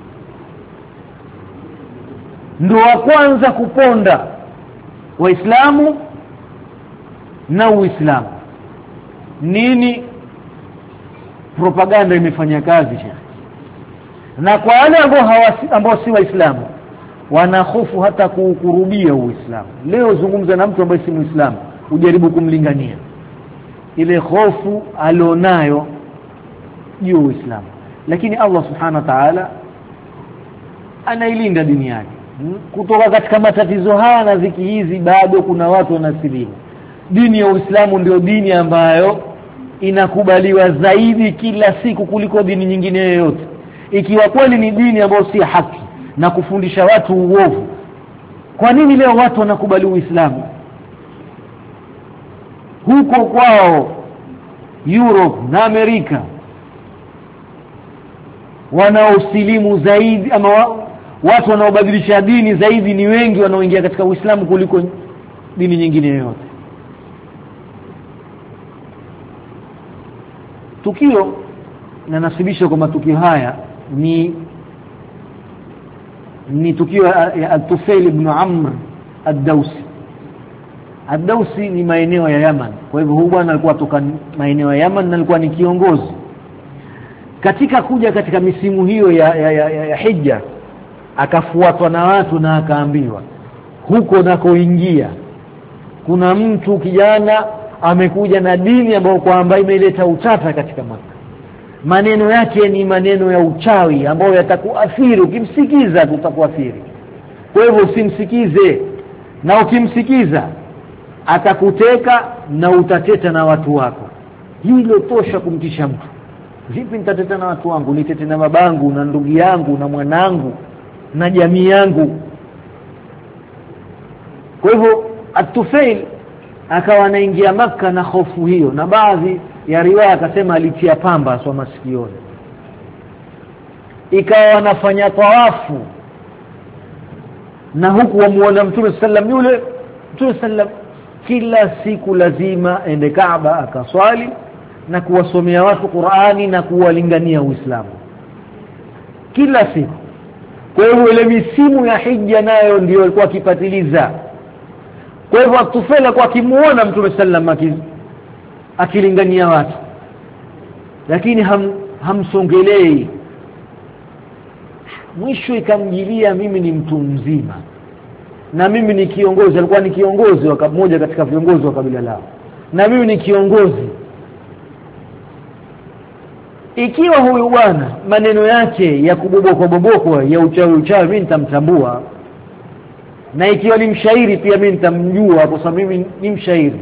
Ndio wa kwanza kuponda Waislamu na Uislamu. Nini? Propaganda imefanya kazi shekhe. Na kwa wale ambao hawasi ambao si Waislamu, wanahofu hata kukurubia Uislamu. Leo zungumza na mtu ambaye si Muislamu, ujaribu kumlingania, ile hofu alionayo juu Uislamu. Lakini Allah subhanahu wa ta'ala anailinda dini yake kutoka katika matatizo haya na ziki hizi. Bado kuna watu wanasilimu. Dini ya Uislamu ndio dini ambayo inakubaliwa zaidi kila siku kuliko dini nyingine yoyote. Ikiwa kweli ni dini ambayo si haki na kufundisha watu uovu, kwa nini leo watu wanakubali Uislamu? Huko kwao Europe na Amerika, wanaosilimu zaidi ama watu wanaobadilisha dini zaidi ni wengi wanaoingia katika Uislamu kuliko dini nyingine yoyote. Tukio na nasibisha kwa matukio haya ni ni tukio ya Al-Tufail ibn Amr Ad-Dawsi. Ad-Dawsi ni maeneo ya Yaman. Kwa hivyo huyu bwana alikuwa toka maeneo ya Yaman na alikuwa ni kiongozi. Katika kuja katika misimu hiyo ya, ya, ya, ya, ya Hija, akafuatwa na watu na akaambiwa, huko nakoingia kuna mtu kijana amekuja na dini ambayo kwamba imeleta utata katika Makka. Maneno yake ni maneno ya uchawi ambayo yatakuathiri, ukimsikiza tutakuathiri. Kwa hivyo usimsikize, na ukimsikiza atakuteka na utateta na watu wako. Hilo tosha kumtisha mtu. Vipi nitateta na watu wangu? Nitete na babangu na ndugu yangu na mwanangu na jamii yangu. Kwa hivyo At-Tufail akawa anaingia Makka na hofu hiyo, na baadhi ya riwaya akasema alitia pamba swa masikioni. Ikawa anafanya tawafu, na huku wamuona Mtume sallam, yule Mtume sallam kila siku lazima ende Kaaba akaswali na kuwasomea watu Qur'ani na kuwalingania Uislamu kila siku. Kwa hivyo ile misimu ya Hija nayo ndio alikuwa akipatiliza. Kwa hivyo At-Tufail kwa kimuona Mtume sallam akilingania watu, lakini ham, hamsongelei. Mwisho ikamjilia, mimi ni mtu mzima na mimi ni kiongozi. Alikuwa ni kiongozi wa mmoja katika viongozi wa kabila lao, na mimi ni kiongozi. ikiwa huyu bwana maneno yake ya kuboboko boboko ya uchawi uchawi mimi nitamtambua, na ikiwa ni mshairi pia mimi nitamjua kwa sababu mimi ni mshairi,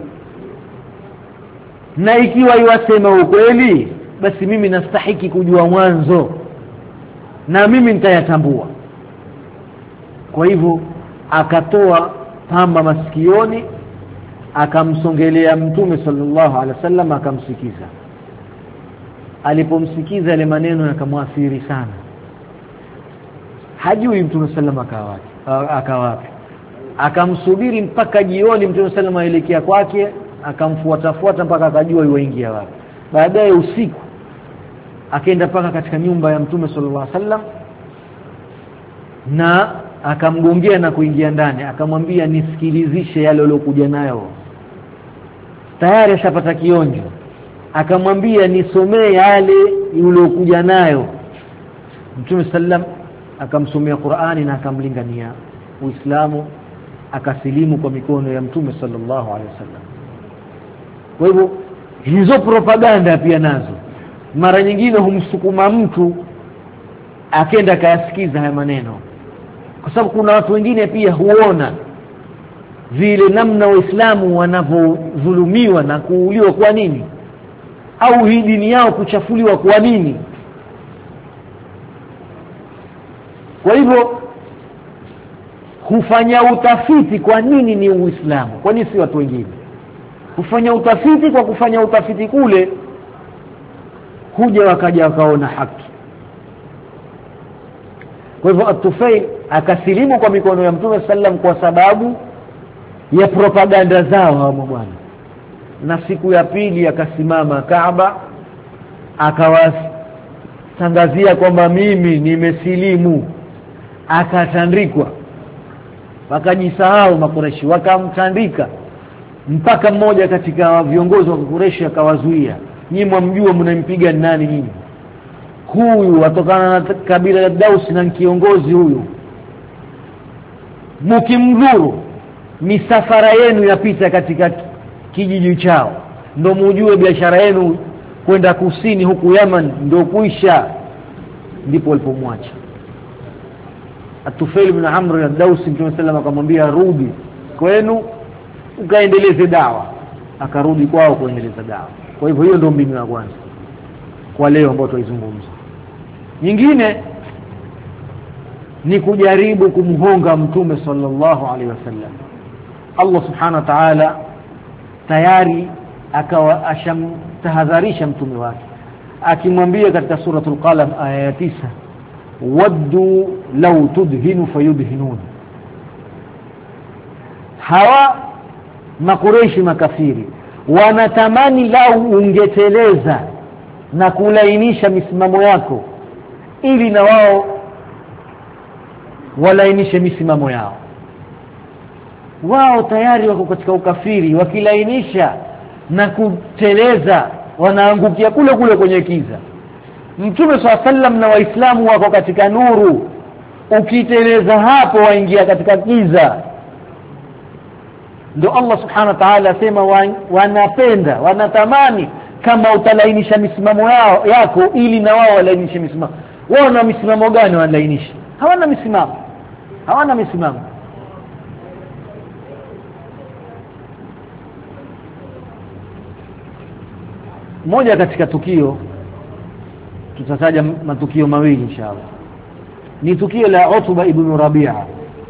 na ikiwa yasema ukweli basi mimi nastahiki kujua mwanzo na mimi nitayatambua. Kwa hivyo akatoa pamba masikioni, akamsongelea Mtume sallallahu alaihi wasallam, akamsikiza. Alipomsikiza yale maneno yakamwathiri sana, hajui Mtume sallallahu alaihi wasallam akawapi. Akamsubiri mpaka jioni Mtume sallallahu alaihi wasallam aelekea kwake, akamfuata fuata mpaka akajua yuingia wapi. Baadaye usiku akaenda paka katika nyumba ya Mtume sallallahu alaihi wasallam na akamgongea na kuingia ndani, akamwambia nisikilizishe yale aliyokuja nayo. Tayari ashapata kionjo. Akamwambia nisomee yale uliokuja nayo. Mtume sallam akamsomea Qur'ani na akamlingania Uislamu, akasilimu kwa mikono ya Mtume sallallahu alaihi wasallam. Kwa hivyo hizo propaganda pia nazo mara nyingine humsukuma mtu akenda kayasikiza haya maneno, kwa sababu kuna watu wengine pia huona vile namna Waislamu wanavyodhulumiwa na kuuliwa kwa nini, au hii dini yao kuchafuliwa kwa nini. Kwa hivyo hufanya utafiti kwa nini ni Uislamu, kwa nini si watu wengine. Hufanya utafiti, kwa kufanya utafiti kule huja wakaja wakaona haki. Kwa hivyo At-Tufail akasilimu kwa mikono ya Mtume sallam kwa sababu ya propaganda zao hao bwana. Na siku ya pili akasimama Kaaba akawatangazia kwamba mimi nimesilimu, akatandikwa. Wakajisahau Makureshi, wakamtandika mpaka mmoja katika viongozi wa Kureshi akawazuia, nyinyi mwamjua mnampiga nani nyinyi? Huyu atokana na kabila la Daus na kiongozi huyu, mkimdhuru misafara yenu yapita katika kijiji chao, ndio mujue biashara yenu kwenda kusini huku Yaman ndio kuisha. Ndipo walipomwacha At-Tufail ibn Amr al-Dawsi. Mtume sallam akamwambia rudi kwenu ukaendeleze dawa. Akarudi kwao kuendeleza dawa. Kwa hivyo hiyo ndio mbinu ya kwanza kwa leo ambayo tuizungumza. Nyingine ni kujaribu kumhonga Mtume sallallahu alaihi wasallam. Allah subhanahu wa ta'ala tayari akawa ashamtahadharisha mtume wake akimwambia katika suratul Qalam aya ya tisa, waddu law tudhinu fayudhinun. Hawa Makureishi makafiri wanatamani lau ungeteleza na kulainisha misimamo yako ili na wao walainishe misimamo yao. Wao tayari wako katika ukafiri, wakilainisha na kuteleza wanaangukia kule kule kwenye kiza. Mtume swalla sallam na Waislamu wako katika nuru, ukiteleza hapo waingia katika kiza. Ndio Allah subhanahu wa ta'ala asema wanapenda, wanatamani kama utalainisha misimamo yao yako ili na wao walainishe misimamo. Wao na misimamo gani wanalainisha? Hawana misimamo. Hawana misimamo. Moja katika tukio, tutataja matukio mawili inshallah, ni tukio la Utba ibn Rabi'a.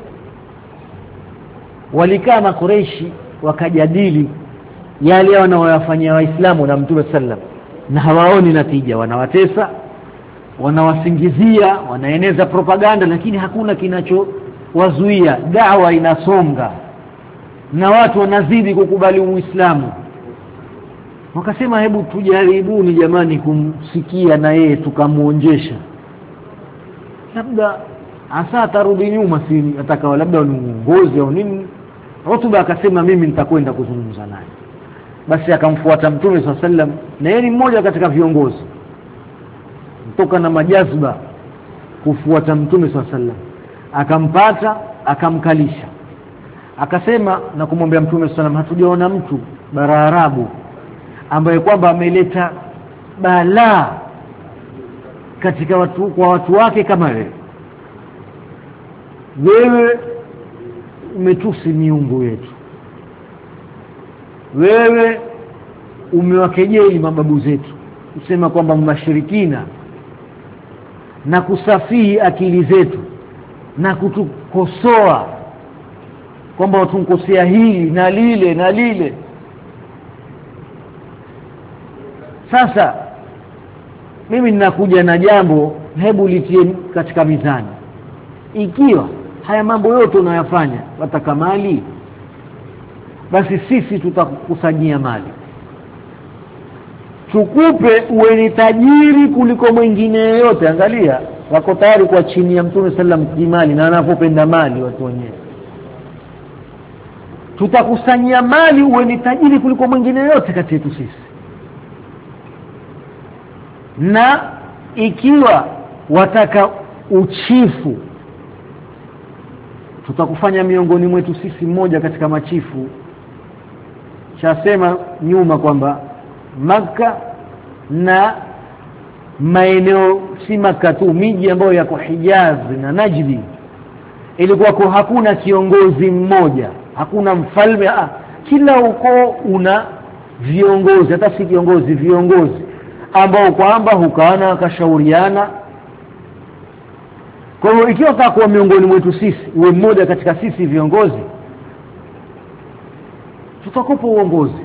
Walikaa na Quraishi wakajadili yale wanayofanyia Waislamu na Mtume sallam, na hawaoni natija. Wanawatesa, wanawasingizia, wanaeneza propaganda, lakini hakuna kinachowazuia. Dawa inasonga na watu wanazidi kukubali Uislamu. Wakasema hebu tujaribuni jamani kumsikia na yeye tukamuonjesha, labda asa tarudi nyuma, si atakao labda uongozi au nini. Utba akasema mimi nitakwenda kuzungumza naye. Basi akamfuata Mtume swalla sallam, na yeye ni mmoja katika viongozi kutoka na majazba kufuata Mtume swalla sallam. Akampata, akamkalisha, akasema na kumwambia Mtume swalla sallam, hatujaona mtu bara Arabu ambaye kwamba ameleta balaa katika watu kwa watu wake kama wewe. Wewe umetusi miungu yetu, wewe umewakejeli mababu zetu, kusema kwamba mashirikina, na kusafihi akili zetu na kutukosoa kwamba watumkosea hili na lile na lile. Sasa mimi ninakuja na jambo, hebu litie katika mizani. Ikiwa haya mambo yote unayofanya wataka mali, basi sisi tutakukusanyia mali, tukupe uwe ni tajiri kuliko mwingine yote. Angalia, wako tayari kwa chini ya Mtume sallam kimali, na anapopenda mali watu wenyewe. Tutakusanyia mali uwe ni tajiri kuliko mwingine yote kati yetu sisi. Na ikiwa wataka uchifu, tutakufanya miongoni mwetu sisi mmoja katika machifu. Chasema nyuma kwamba Makka na maeneo si Makka tu, miji ambayo yako Hijaz na Najdi, ilikuwa kwa hakuna kiongozi mmoja, hakuna mfalme. Ah, kila ukoo una viongozi, hata si kiongozi, viongozi ambao kwamba hukana wakashauriana. Kwa hiyo ikiwa taka kuwa miongoni mwetu sisi, uwe mmoja katika sisi viongozi, tutakupa uongozi.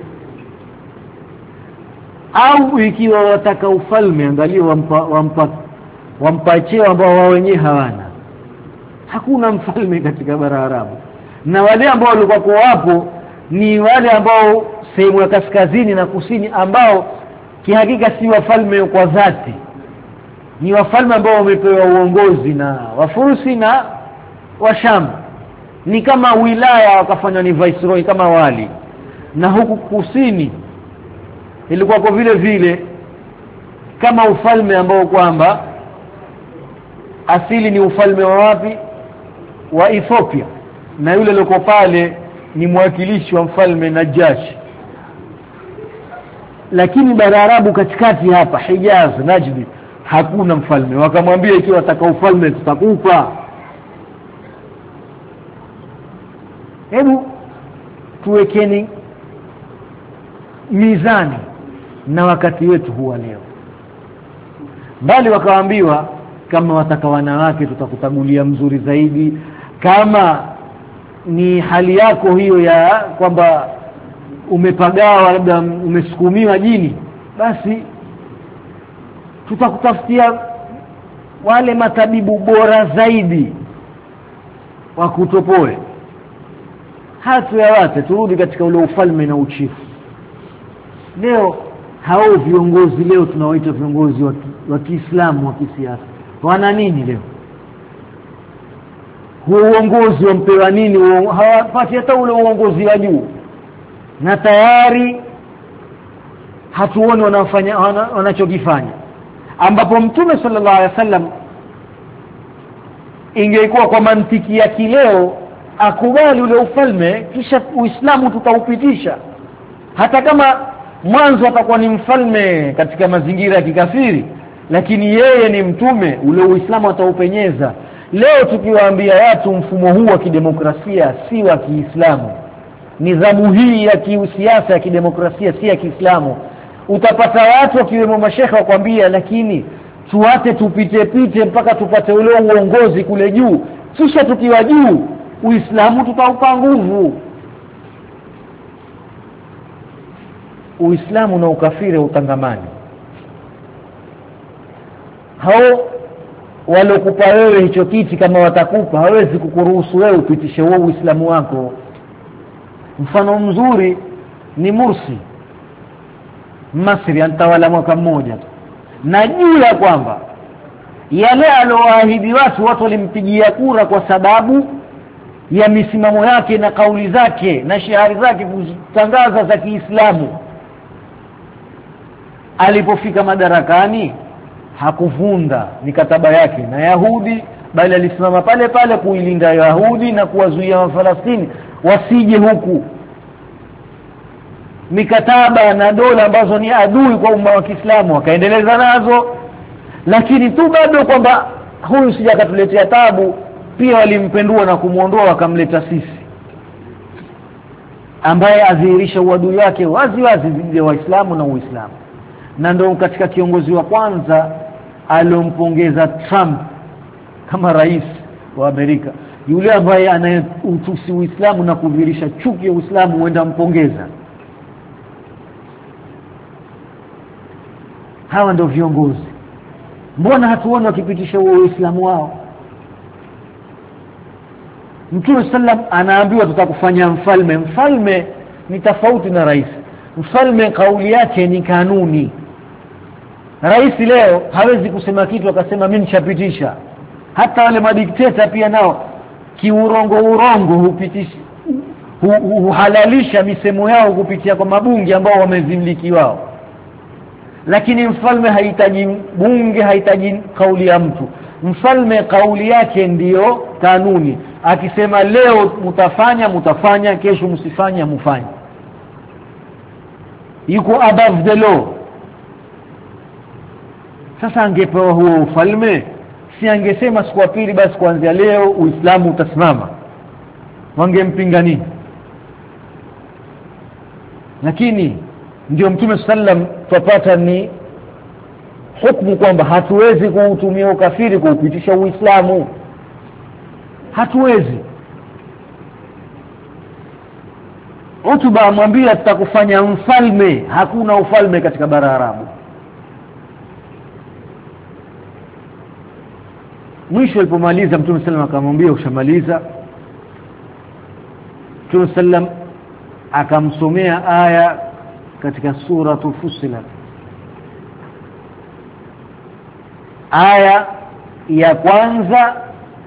Au ikiwa wataka ufalme, angalia wampa wampa wampa cheo ambao wao wenyewe hawana. Hakuna mfalme katika bara Arabu, na wale ambao walikuwa kwa hapo ni wale ambao sehemu ya kaskazini na kusini, ambao kihakika si wafalme kwa dhati, ni wafalme ambao wamepewa uongozi na Wafursi na Washam. Ni kama wilaya wakafanywa ni viceroy kama wali. Na huku kusini ilikuwa kwa vile vile kama ufalme ambao kwamba asili ni ufalme wa wapi? Wa Ethiopia, na yule loko pale ni mwakilishi wa mfalme Najashi. Lakini bara Arabu katikati hapa Hijaz, Najdi, hakuna mfalme. Wakamwambia ikiwa wataka ufalme tutakupa. Hebu tuwekeni mizani na wakati wetu huwa leo. Bali wakaambiwa kama wataka wanawake tutakutagulia mzuri zaidi, kama ni hali yako hiyo ya kwamba umepagawa, labda umesukumiwa jini, basi tutakutafutia wale matabibu bora zaidi wa kutopoe. Hatu ya wate turudi katika ule ufalme na uchifu. Leo hao viongozi leo tunawaita viongozi wa Kiislamu wa kisiasa, wana nini leo? Huo uongozi wampewa nini? Hawapati hata ule uongozi wa juu, na tayari hatuoni wanafanya wanachokifanya. Ambapo Mtume sallallahu alaihi wasallam ingekuwa kwa mantiki ya kileo akubali ule ufalme, kisha Uislamu tutaupitisha, hata kama mwanzo atakuwa ni mfalme katika mazingira ya kikafiri, lakini yeye ni mtume, ule Uislamu ataupenyeza. Leo tukiwaambia watu mfumo huu wa kidemokrasia si wa Kiislamu, nidhamu hii ya kisiasa ya kidemokrasia si ya Kiislamu, utapata watu wakiwemo mashekha wakwambia lakini tuate tupite pite mpaka tupate ule uongozi kule juu, kisha tukiwa juu Uislamu tutaupa nguvu. Uislamu na ukafiri utangamani. Hao walokupa wewe hicho kiti, kama watakupa, hawezi kukuruhusu wewe upitishe huo Uislamu wako. Mfano mzuri ni Mursi Masri, antawala mwaka mmoja tu, na juu ya kwamba yale aloahidi watu, watu walimpigia kura kwa sababu ya misimamo yake na kauli zake na shiari zake kutangaza za Kiislamu. Alipofika madarakani hakuvunda mikataba yake na Yahudi, bali alisimama pale pale kuilinda Yahudi na kuwazuia Wafalastini wasije huku. Mikataba na dola ambazo ni adui kwa umma wa Kiislamu akaendeleza nazo, lakini tu bado kwamba huyu sija akatuletea tabu, pia walimpendua na kumuondoa wakamleta sisi, ambaye adhihirisha uadui wake wazi wazi dhidi ya Waislamu na Uislamu. Na ndio katika kiongozi wa kwanza aliompongeza Trump kama rais wa Amerika, yule ambaye anayeutusi Uislamu na kudhihirisha chuki ya Uislamu huenda mpongeza. Hawa ndio viongozi. Mbona hatuoni wakipitisha Uislamu wao? Mtume sallam anaambiwa tutakufanya mfalme. Mfalme ni tofauti na rais. Mfalme kauli yake ni kanuni. Rais leo hawezi kusema kitu akasema mimi nishapitisha. Hata wale madikteta pia nao kiurongo urongo hupitisha huhalalisha misemo yao kupitia kwa mabunge ambao wamezimliki wao. Lakini mfalme hahitaji bunge, hahitaji kauli ya mtu. Mfalme kauli yake ndiyo kanuni. Akisema leo mtafanya mtafanya, kesho msifanya mfanye. Yuko above the law. Sasa angepewa huo ufalme, si angesema siku ya pili basi kuanzia leo Uislamu utasimama? Wangempinga nini? Lakini ndio Mtume sallam tupata ni hukumu kwamba hatuwezi kuutumia ukafiri kuupitisha Uislamu. Hatuwezi. Utba amwambia tutakufanya mfalme. Hakuna ufalme katika bara Arabu. Mwisho alipomaliza Mtume sallam akamwambia ushamaliza. Mtume sallam akamsomea aya katika sura Fussilat, aya ya kwanza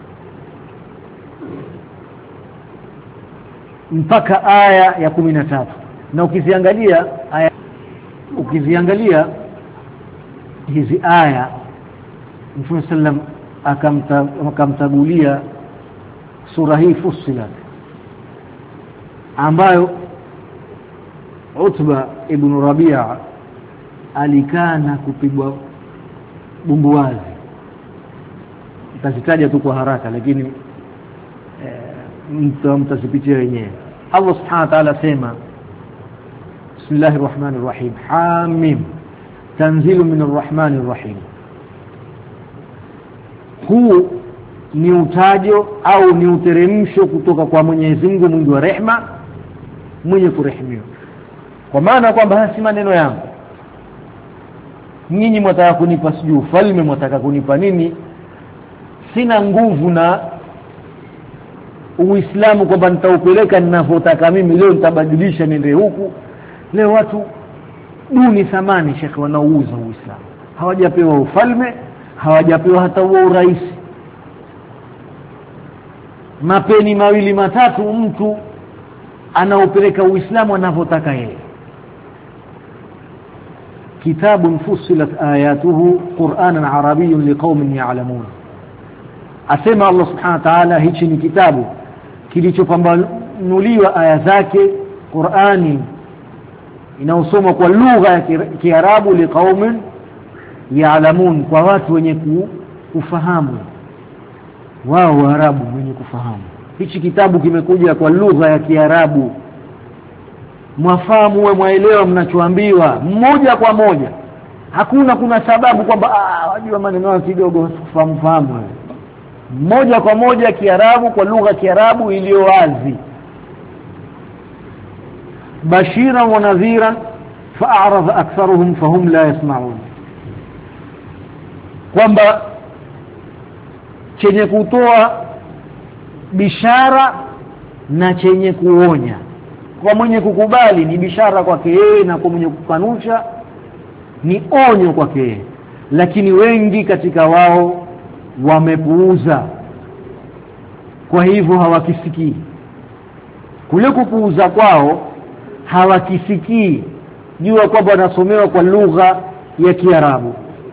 mpaka aya ya kumi na tatu. Na ukiziangalia aya ukiziangalia hizi aya Mtume sallam akamtagulia sura hii Fussilat, ambayo Utba ibn Rabi'a alikana kupigwa bumbuwazi. Nitazitaja tu kwa haraka lakini e, mtazipitia wenyewe. Allah subhanahu wa ta'ala sema Bismillahir Rahmanir Rahim, Hamim, tanzilu minir Rahmanir Rahim. Huu ni utajo au ni uteremsho kutoka kwa Mwenyezi Mungu mwingi wa rehema, mwenye kurehemiwa. Kwa maana kwamba si maneno yangu. Nyinyi mtaka kunipa sijui ufalme, mtaka kunipa nini? Sina nguvu na Uislamu kwamba nitaupeleka ninavyotaka mimi. Leo nitabadilisha nende huku. Leo watu duni thamani shekhi wanauza Uislamu. Hawajapewa ufalme, hawajapewa hata huo urais. Mapeni mawili matatu mtu anaupeleka Uislamu anavyotaka yeye. Kitabun fussilat ayatuhu Qur'anan Arabiyyun liqaumin ya'lamun. Asema Allah subhanahu wa ta'ala, hichi ni kitabu kilichopambanuliwa aya zake, Qur'ani inaosoma kwa lugha ya Kiarabu, liqaumin ya'lamun, kwa watu wenye kufahamu. Wao Waarabu wenye kufahamu. Hichi kitabu kimekuja kwa lugha ya Kiarabu. Mwafahamu, mwaelewa mnachoambiwa mmoja kwa moja. Hakuna kuna sababu kwamba ah wajua maneno kidogo kufahamu fahamu. Mmoja kwa moja Kiarabu, kwa lugha ya Kiarabu iliyo wazi. Bashira wa nadhira fa'arada aktharuhum fahum la yasma'un. Kwamba chenye kutoa bishara na chenye kuonya. Kwa mwenye kukubali ni bishara kwake yeye, na kwa mwenye kukanusha ni onyo kwake yeye. Lakini wengi katika wao wamepuuza, kwa hivyo hawakisikii. Kule kupuuza kwao hawakisikii, jua kwamba wanasomewa kwa lugha ya Kiarabu.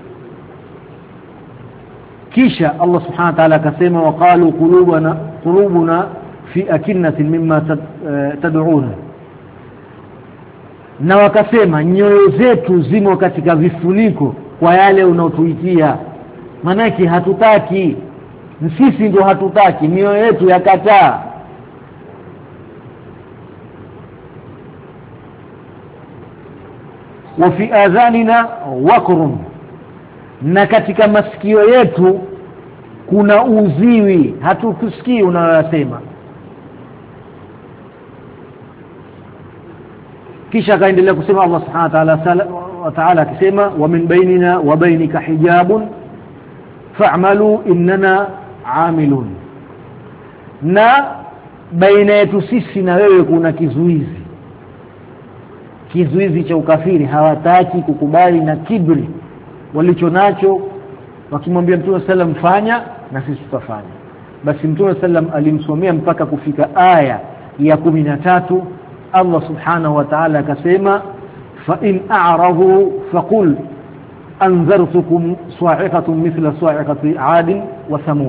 Kisha Allah subhanahu wa ta'ala akasema, waqalu qulubuna qulubuna fi akinnatin mimma tad'una, na wakasema nyoyo zetu zimo katika vifuniko kwa yale unaotuitia. manake hatutaki, sisi ndio hatutaki, mioyo yetu yakataa. wa fi adhanina waqrun, na katika masikio yetu kuna uziwi, hatukusikii unayosema. kisha kaendelea kusema Allah subhanahu wa ta'ala akisema wa min bainina wa bainika hijabun fa'malu innana amilun, na baina yetu sisi na wewe kuna kizuizi, kizuizi cha ukafiri. Hawataki kukubali na kibri walicho nacho, wakimwambia Mtume sallam fanya na sisi tutafanya. Basi Mtume sallam alimsomea mpaka kufika aya ya kumi na tatu. Allah subhanahu wa ta'ala akasema fa in a'radu faqul anzartukum sa'iqatan mithla sa'iqati 'ad wa thamud.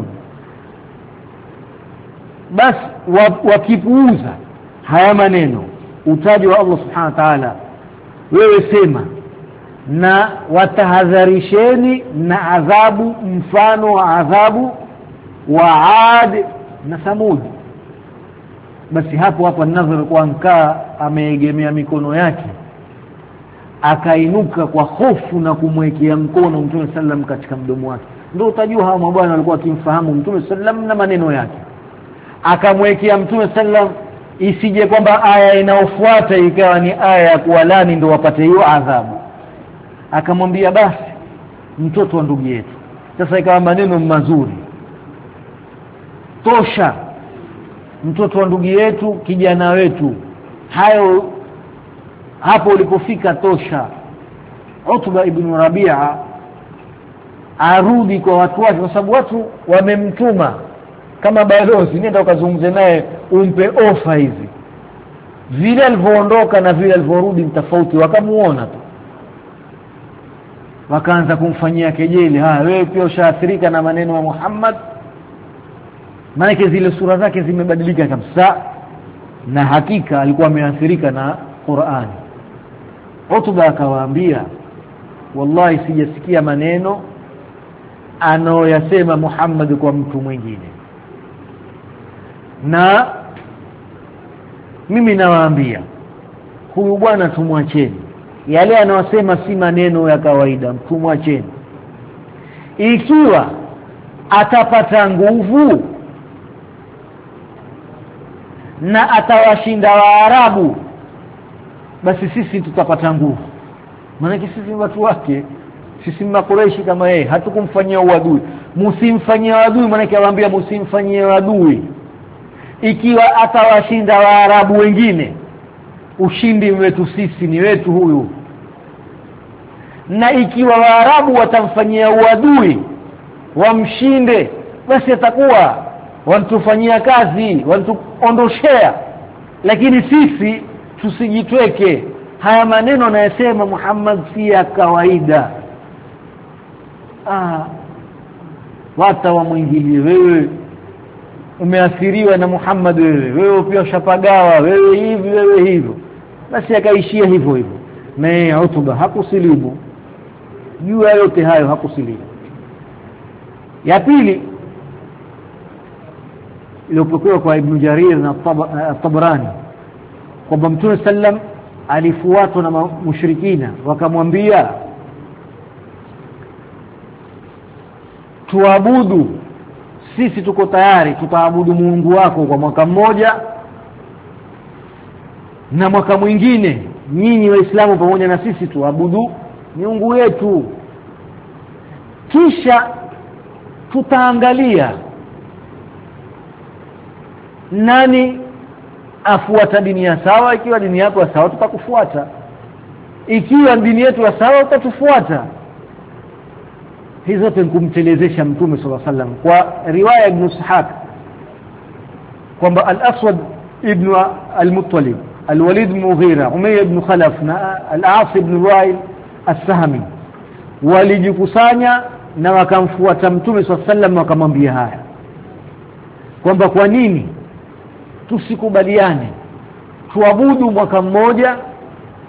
Bas wakipuuza haya maneno utaji wa Allah subhanahu wa ta'ala, wewe sema na watahadharisheni na adhabu mfano wa adhabu wa 'ad na Thamud. Basi hapo hapo Nadhir kwa nkaa ameegemea mikono yake, akainuka kwa hofu na kumwekea mkono Mtume sallam katika mdomo wake. Ndio utajua hawa mabwana walikuwa wakimfahamu Mtume sallam na maneno yake. Akamwekea Mtume sallam isije kwamba aya inayofuata ikawa ni aya ya kuwalani ndio wapate hiyo adhabu. Akamwambia basi mtoto wa ndugu yetu, sasa ikawa maneno mazuri, tosha mtoto wa ndugu yetu, kijana wetu, hayo hapo ulipofika tosha. Utba ibn Rabi'a arudi kwa watu wake, kwa sababu watu wamemtuma kama balozi, nenda ukazungumze naye umpe ofa hizi. Vile alivyoondoka na vile alivyorudi tofauti, wakamuona tu wakaanza kumfanyia kejeli. Ha, wewe pia ushaathirika na maneno ya Muhammad? Maana zile sura zake zimebadilika kabisa, na hakika alikuwa ameathirika na Qur'ani. Utba akawaambia wallahi sijasikia maneno anaoyasema Muhammad kwa mtu mwingine, na mimi nawaambia huyu bwana tumwacheni, yale anayosema si maneno ya kawaida, tumwacheni. Ikiwa atapata nguvu na atawashinda Waarabu, basi sisi tutapata nguvu. Maana sisi watu wake, sisi Makureishi kama yeye, hatukumfanyia uadui. Msimfanyie uadui, maana anawaambia msimfanyie uadui. Ikiwa atawashinda Waarabu wengine, ushindi wetu sisi ni wetu huyu. Na ikiwa Waarabu watamfanyia uadui wamshinde, basi atakuwa wanatufanyia kazi, wanatuondoshea. Lakini sisi tusijitweke. Haya maneno anayosema Muhammad si ya kawaida. Ah, wata wamwingilie, wewe umeathiriwa na Muhammad, wewe wewe pia ushapagawa, wewe hivi wewe hivyo. Basi akaishia hivyo hivyo. Na Utba hakusilimu juu ya yote hayo, hakusilimu. Ya pili iliyopokewa kwa Ibn Jarir na Tabarani kwamba Mtume sallam alifuatwa na mushrikina, wakamwambia tuabudu, sisi tuko tayari, tutaabudu Mungu wako kwa mwaka mmoja, na mwaka mwingine nyinyi Waislamu pamoja na sisi tuabudu miungu yetu, kisha tutaangalia nani afuata dini ya sawa. Ikiwa dini yako ya sawa tutakufuata, ikiwa dini yetu ya sawa utatufuata. Hizo zote kumtelezesha Mtume sallallahu alaihi wasallam. Kwa riwaya Ibn Ishaq kwamba Al-Aswad ibn Al-Muttalib, Al-Walid ibn Mughira, Umayya ibn Khalaf na Al-As ibn Wa'il As-Sahmi walijikusanya na wakamfuata Mtume sallallahu alaihi wasallam, wakamwambia haya kwamba kwa nini tusikubaliane tuabudu mwaka mmoja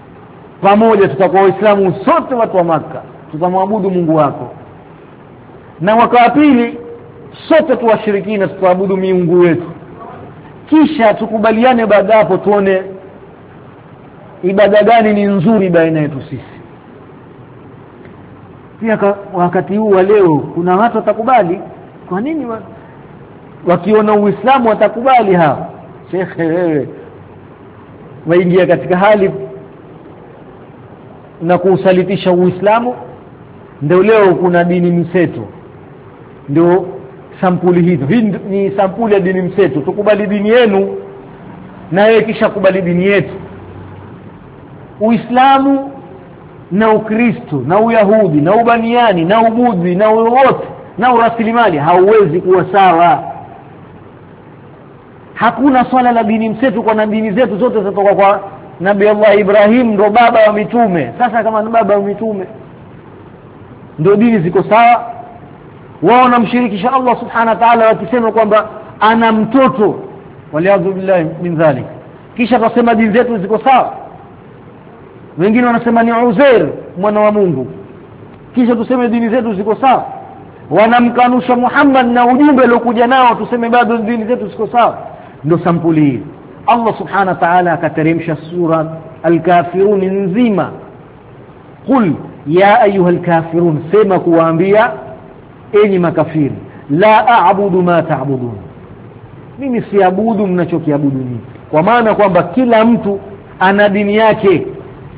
pamoja, tutakuwa Waislamu sote watu wa Makka, tutamwabudu Mungu wako, na mwaka wa pili sote tuwashirikina tuabudu miungu wetu, kisha tukubaliane baada hapo tuone ibada gani ni nzuri baina yetu sisi. Pia wakati huu wa leo kuna watu watakubali. Kwa nini wa, wakiona Uislamu watakubali hao? Sheikh wewe waingia katika hali na kuusalitisha Uislamu. Ndio leo kuna dini mseto, ndio sampuli hizo. Hii ni sampuli ya dini mseto. Tukubali dini yenu na yeye kisha kubali dini yetu. Uislamu na Ukristo na Uyahudi na Ubaniani na Ubudhi na wote na urasilimali hauwezi kuwa sawa. Hakuna swala la dini mseto, kwa na dini zetu zote zitoka kwa Nabii Allah Ibrahim, ndo baba wa mitume. Sasa kama ni baba wa mitume ndio dini ziko sawa, wao wanamshirikisha Allah subhanahu wa ta'ala wakisema kwamba ana mtoto, waliadhu billahi min dhalik, kisha wasema dini zetu ziko sawa. Wengine wanasema ni Uzair mwana wa Mungu, kisha tuseme dini zetu ziko sawa. Wanamkanusha Muhammad na ujumbe aliokuja nao, tuseme bado dini zetu ziko sawa. Ndio sampuli hii. Allah subhanahu wa ta'ala akateremsha sura Al-Kafirun nzima. Qul ya ayuha al-kafirun, sema kuwaambia enyi makafiri, la a'budu ma ta'budun, mimi siabudu mnachokiabudu nyinyi. Kwa maana kwamba kila mtu ana dini yake.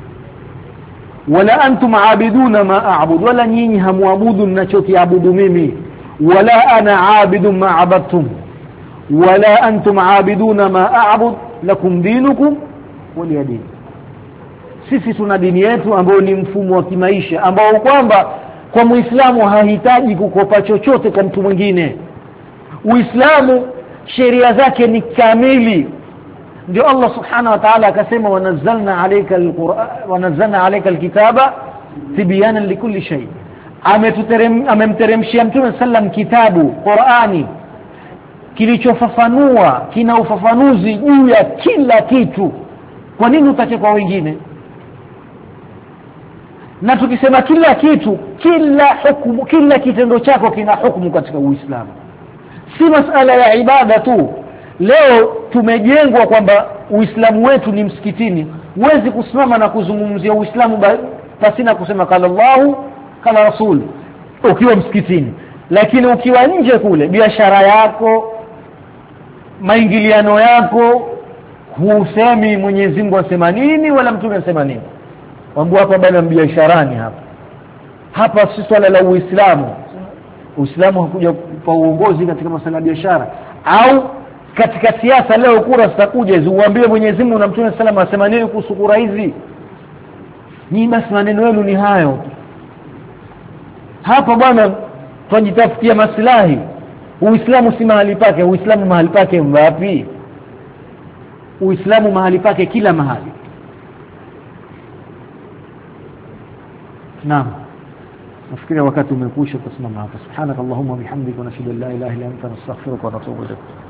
Wala antum aabiduna ma a'budu, wala nyinyi hamuabudu mnachokiabudu mimi. Wala ana aabidu ma abadtum wala antum aabiduna ma a'bud, lakum dinukum waliya din. Sisi tuna dini yetu ambayo ni mfumo wa kimaisha ambao kwamba kwa Muislamu hahitaji kukopa chochote kwa mtu mwingine. Uislamu sheria zake ni kamili. Ndio Allah subhanahu wa ta'ala akasema wanazzalna alayka alquran wanazzalna alayka alkitaba tibyanan likulli shay. Ametuterem amemteremshia Mtume sallam kitabu Qur'ani kilichofafanua, kina ufafanuzi juu ya kila kitu. Kwa nini utache kwa wengine? Na tukisema kila kitu, kila hukumu, kila kitendo chako kina hukumu katika Uislamu. Si masala ya ibada tu. Leo tumejengwa kwamba Uislamu wetu ni msikitini. Huwezi kusimama na kuzungumzia Uislamu pasina kusema kala Allahu kala Rasul ukiwa msikitini. Lakini ukiwa nje kule, biashara yako, maingiliano yako, husemi Mwenyezi Mungu asema nini wala mtume asema nini. Wangu hapa bana biasharani hapa. Hapa si swala la Uislamu. Uislamu hakuja kwa uongozi katika masuala ya biashara au katika siasa. Leo kura zitakuja ziuambie Mwenyezi Mungu na Mtume sallallahu alayhi wasallam asema nini kuhusu kura hizi. Ni basi maneno yenu ni hayo. Hapa bwana tunajitafutia maslahi. Uislamu si mahali pake. Uislamu mahali pake wapi? Uislamu mahali pake kila mahali. Naam. Nafikiri wakati umekwisha, tusimama hapa. Subhanakallahumma bihamdika wa nashhadu an la ilaha illa anta nastaghfiruka wa natubu ilayk.